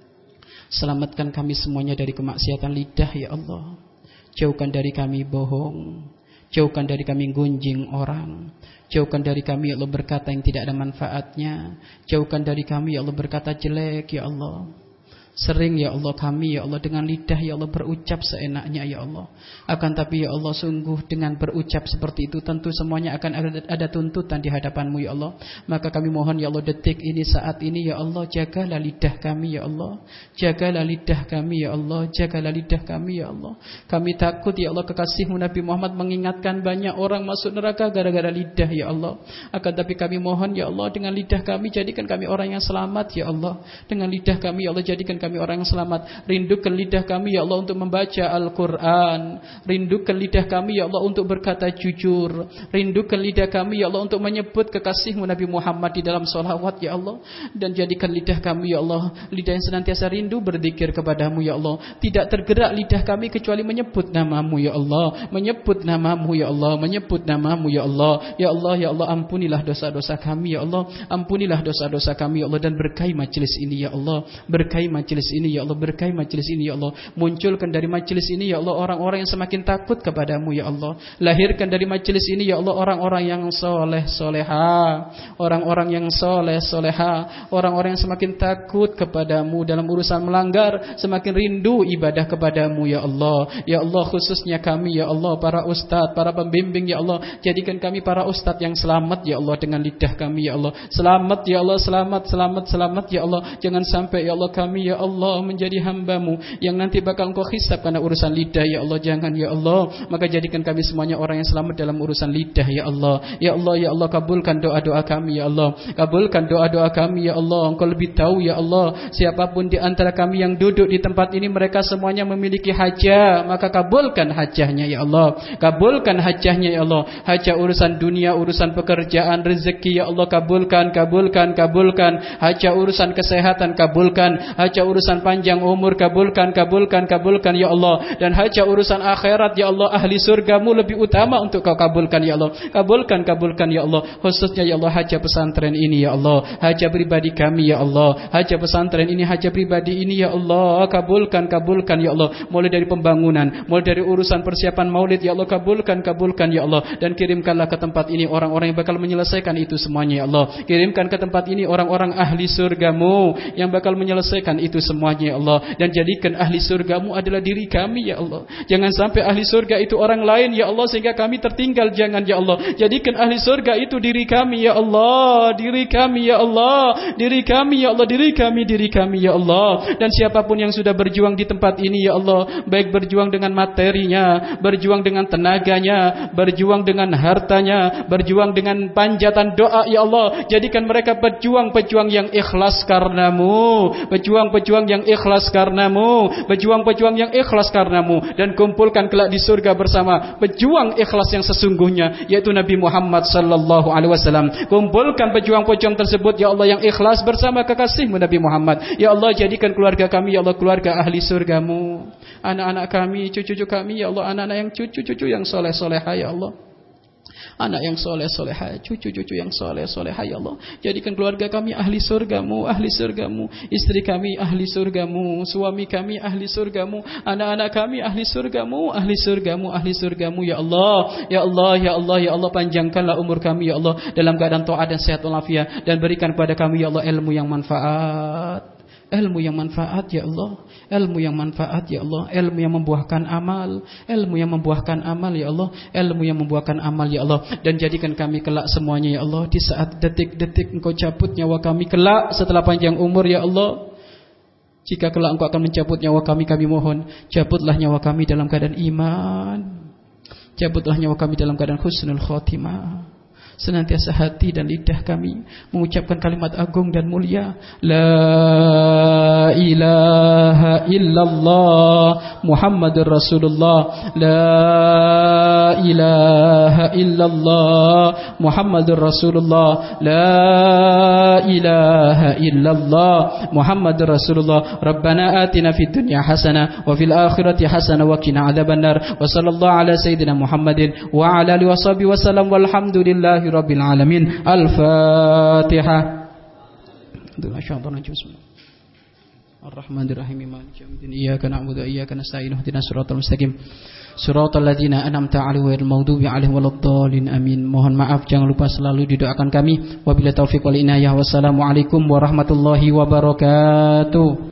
Selamatkan kami semuanya dari kemaksiatan lidah ya Allah. Jauhkan dari kami bohong, jauhkan dari kami gunjing orang, jauhkan dari kami ya Allah berkata yang tidak ada manfaatnya, jauhkan dari kami ya Allah berkata jelek ya Allah. Sering ya Allah kami ya Allah dengan lidah ya Allah berucap seenaknya ya Allah. Akan tapi ya Allah sungguh dengan berucap seperti itu tentu semuanya akan ada, ada tuntutan di hadapan-Mu ya Allah. Maka kami mohon ya Allah detik ini saat ini ya Allah jagalah lidah kami ya Allah. Jagalah lidah kami ya Allah. Jagalah lidah kami ya Allah. Kami takut ya Allah kekasih-Mu Nabi Muhammad mengingatkan banyak orang masuk neraka gara-gara lidah ya Allah. Akan tapi kami mohon ya Allah dengan lidah kami jadikan kami orang yang selamat ya Allah. Dengan lidah kami ya Allah jadikan kami orang yang selamat. Rindukan lidah kami ya Allah untuk membaca Al-Quran. Rindukan lidah kami ya Allah untuk berkata jujur. Rindukan lidah kami ya Allah untuk menyebut kekasih-Mu Nabi Muhammad di dalam sholawat ya Allah. Dan jadikan lidah kami ya Allah lidah yang senantiasa rindu berzikir kepadamu ya Allah. Tidak tergerak lidah kami kecuali menyebut namamu ya Allah. Menyebut namamu ya Allah. Menyebut namamu ya Allah. Ya Allah ya Allah ampunilah dosa-dosa kami ya Allah. Ampunilah dosa-dosa kami ya Allah. Dan berkahi majelis ini ya Allah. Berkahi majelis ini ya Allah, berkahi majelis ini ya Allah. Munculkan dari majelis ini ya Allah orang-orang yang semakin takut kepadamu ya Allah. Lahirkan dari majelis ini ya Allah orang-orang yang soleh soleha, orang-orang yang soleh soleha, orang-orang yang semakin takut kepadamu dalam urusan melanggar, semakin rindu ibadah kepadamu ya Allah. Ya Allah khususnya kami ya Allah para ustadz, para pembimbing ya Allah, jadikan kami para ustadz yang selamat ya Allah dengan lidah kami ya Allah. Selamat ya Allah, selamat selamat selamat ya Allah. Jangan sampai ya Allah kami ya Allah menjadi hamba-Mu yang nanti bakal Engkau hisab karena urusan lidah ya Allah. Jangan ya Allah. Maka jadikan kami semuanya orang yang selamat dalam urusan lidah ya Allah. Ya Allah ya Allah kabulkan doa-doa kami ya Allah. Kabulkan doa-doa kami ya Allah. Engkau lebih tahu ya Allah. Siapapun di antara kami yang duduk di tempat ini mereka semuanya memiliki hajah, maka kabulkan hajahnya ya Allah. Kabulkan hajahnya ya Allah. Hajah urusan dunia, urusan pekerjaan, rezeki ya Allah kabulkan, kabulkan, kabulkan. Hajah urusan kesehatan kabulkan. Hajah urusan urusan panjang umur, kabulkan, kabulkan, kabulkan ya Allah. Dan hajat urusan akhirat ya Allah, ahli surgamu lebih utama untuk kau kabulkan ya Allah. Kabulkan, kabulkan ya Allah. Khususnya ya Allah hajat pesantren ini ya Allah, hajat pribadi kami ya Allah, hajat pesantren ini, hajat pribadi ini ya Allah, kabulkan, kabulkan ya Allah. Mulai dari pembangunan, mulai dari urusan persiapan maulid ya Allah, kabulkan, kabulkan ya Allah. Dan kirimkanlah ke tempat ini orang-orang yang bakal menyelesaikan itu semuanya ya Allah. Kirimkan ke tempat ini orang-orang ahli surgamu yang bakal menyelesaikan itu semuanya ya Allah. Dan jadikan ahli surgamu adalah diri kami ya Allah. Jangan sampai ahli surga itu orang lain ya Allah, sehingga kami tertinggal. Jangan ya Allah. Jadikan ahli surga itu diri kami ya Allah, diri kami ya Allah, diri kami ya Allah, diri kami, diri kami ya Allah. Dan siapapun yang sudah berjuang di tempat ini ya Allah, baik berjuang dengan materinya, berjuang dengan tenaganya, berjuang dengan hartanya, berjuang dengan panjatan doa ya Allah, jadikan mereka pejuang-pejuang yang ikhlas karenamu, pejuang-pejuang yang ikhlas karenamu, pejuang-pejuang yang ikhlas karenamu. Dan kumpulkan kelak di surga bersama pejuang ikhlas yang sesungguhnya, yaitu Nabi Muhammad sallallahu alaihi wasallam. Kumpulkan pejuang-pejuang tersebut ya Allah yang ikhlas bersama kekasihmu Nabi Muhammad. Ya Allah, jadikan keluarga kami ya Allah keluarga ahli surgamu, anak-anak kami, cucu-cucu kami ya Allah, anak-anak yang cucu-cucu yang soleh-solehah ya Allah, anak yang soleh-solehah, cucu-cucu yang soleh-solehah ya Allah. Jadikan keluarga kami ahli surgamu, ahli surgamu, istri kami ahli surgamu, suami kami ahli surgamu, anak-anak kami ahli surgamu, ahli surgamu, ahli surgamu ya Allah. Ya Allah, ya Allah, ya Allah, panjangkanlah umur kami ya Allah dalam keadaan taat dan sehat walafiat, dan berikan kepada kami ya Allah ilmu yang manfaat, ilmu yang manfaat ya Allah, ilmu yang manfaat ya Allah, ilmu yang membuahkan amal, ilmu yang membuahkan amal ya Allah, ilmu yang membuahkan amal ya Allah. Dan jadikan kami kelak semuanya ya Allah, di saat detik-detik Engkau cabut nyawa kami kelak setelah panjang umur ya Allah, jika kelak Engkau akan mencabut nyawa kami, kami mohon cabutlah nyawa kami dalam keadaan iman, cabutlah nyawa kami dalam keadaan husnul khotimah. Senantiasa hati dan lidah kami mengucapkan kalimat agung dan mulia, La ilaha illallah Muhammadur Rasulullah, La ilaha illallah Muhammadur Rasulullah, La ilaha illallah Muhammadur Rasulullah. Rabbana atina fid dunya hasanah wa fil akhirati hasanah wa qina adzabannar. Wa sallallahu ala sayyidina Muhammadin wa ala alihi washabihi wasallam walhamdulillahi rabbil alamin. Al-Fatihah. Ar-Rahmanir-Rahim. Maliki yaumiddin. Iyyaka na'budu wa iyyaka nasta'in. Ihdinas siratal mustaqim. Siratal ladzina an'amta 'alaihim ghairil maghdubi 'alaihim waladdallin. Amin. Mohon maaf, jangan lupa selalu didoakan kami. Wabillahi taufiq wal inayah. Wassalamualaikum warahmatullahi wabarakatuh.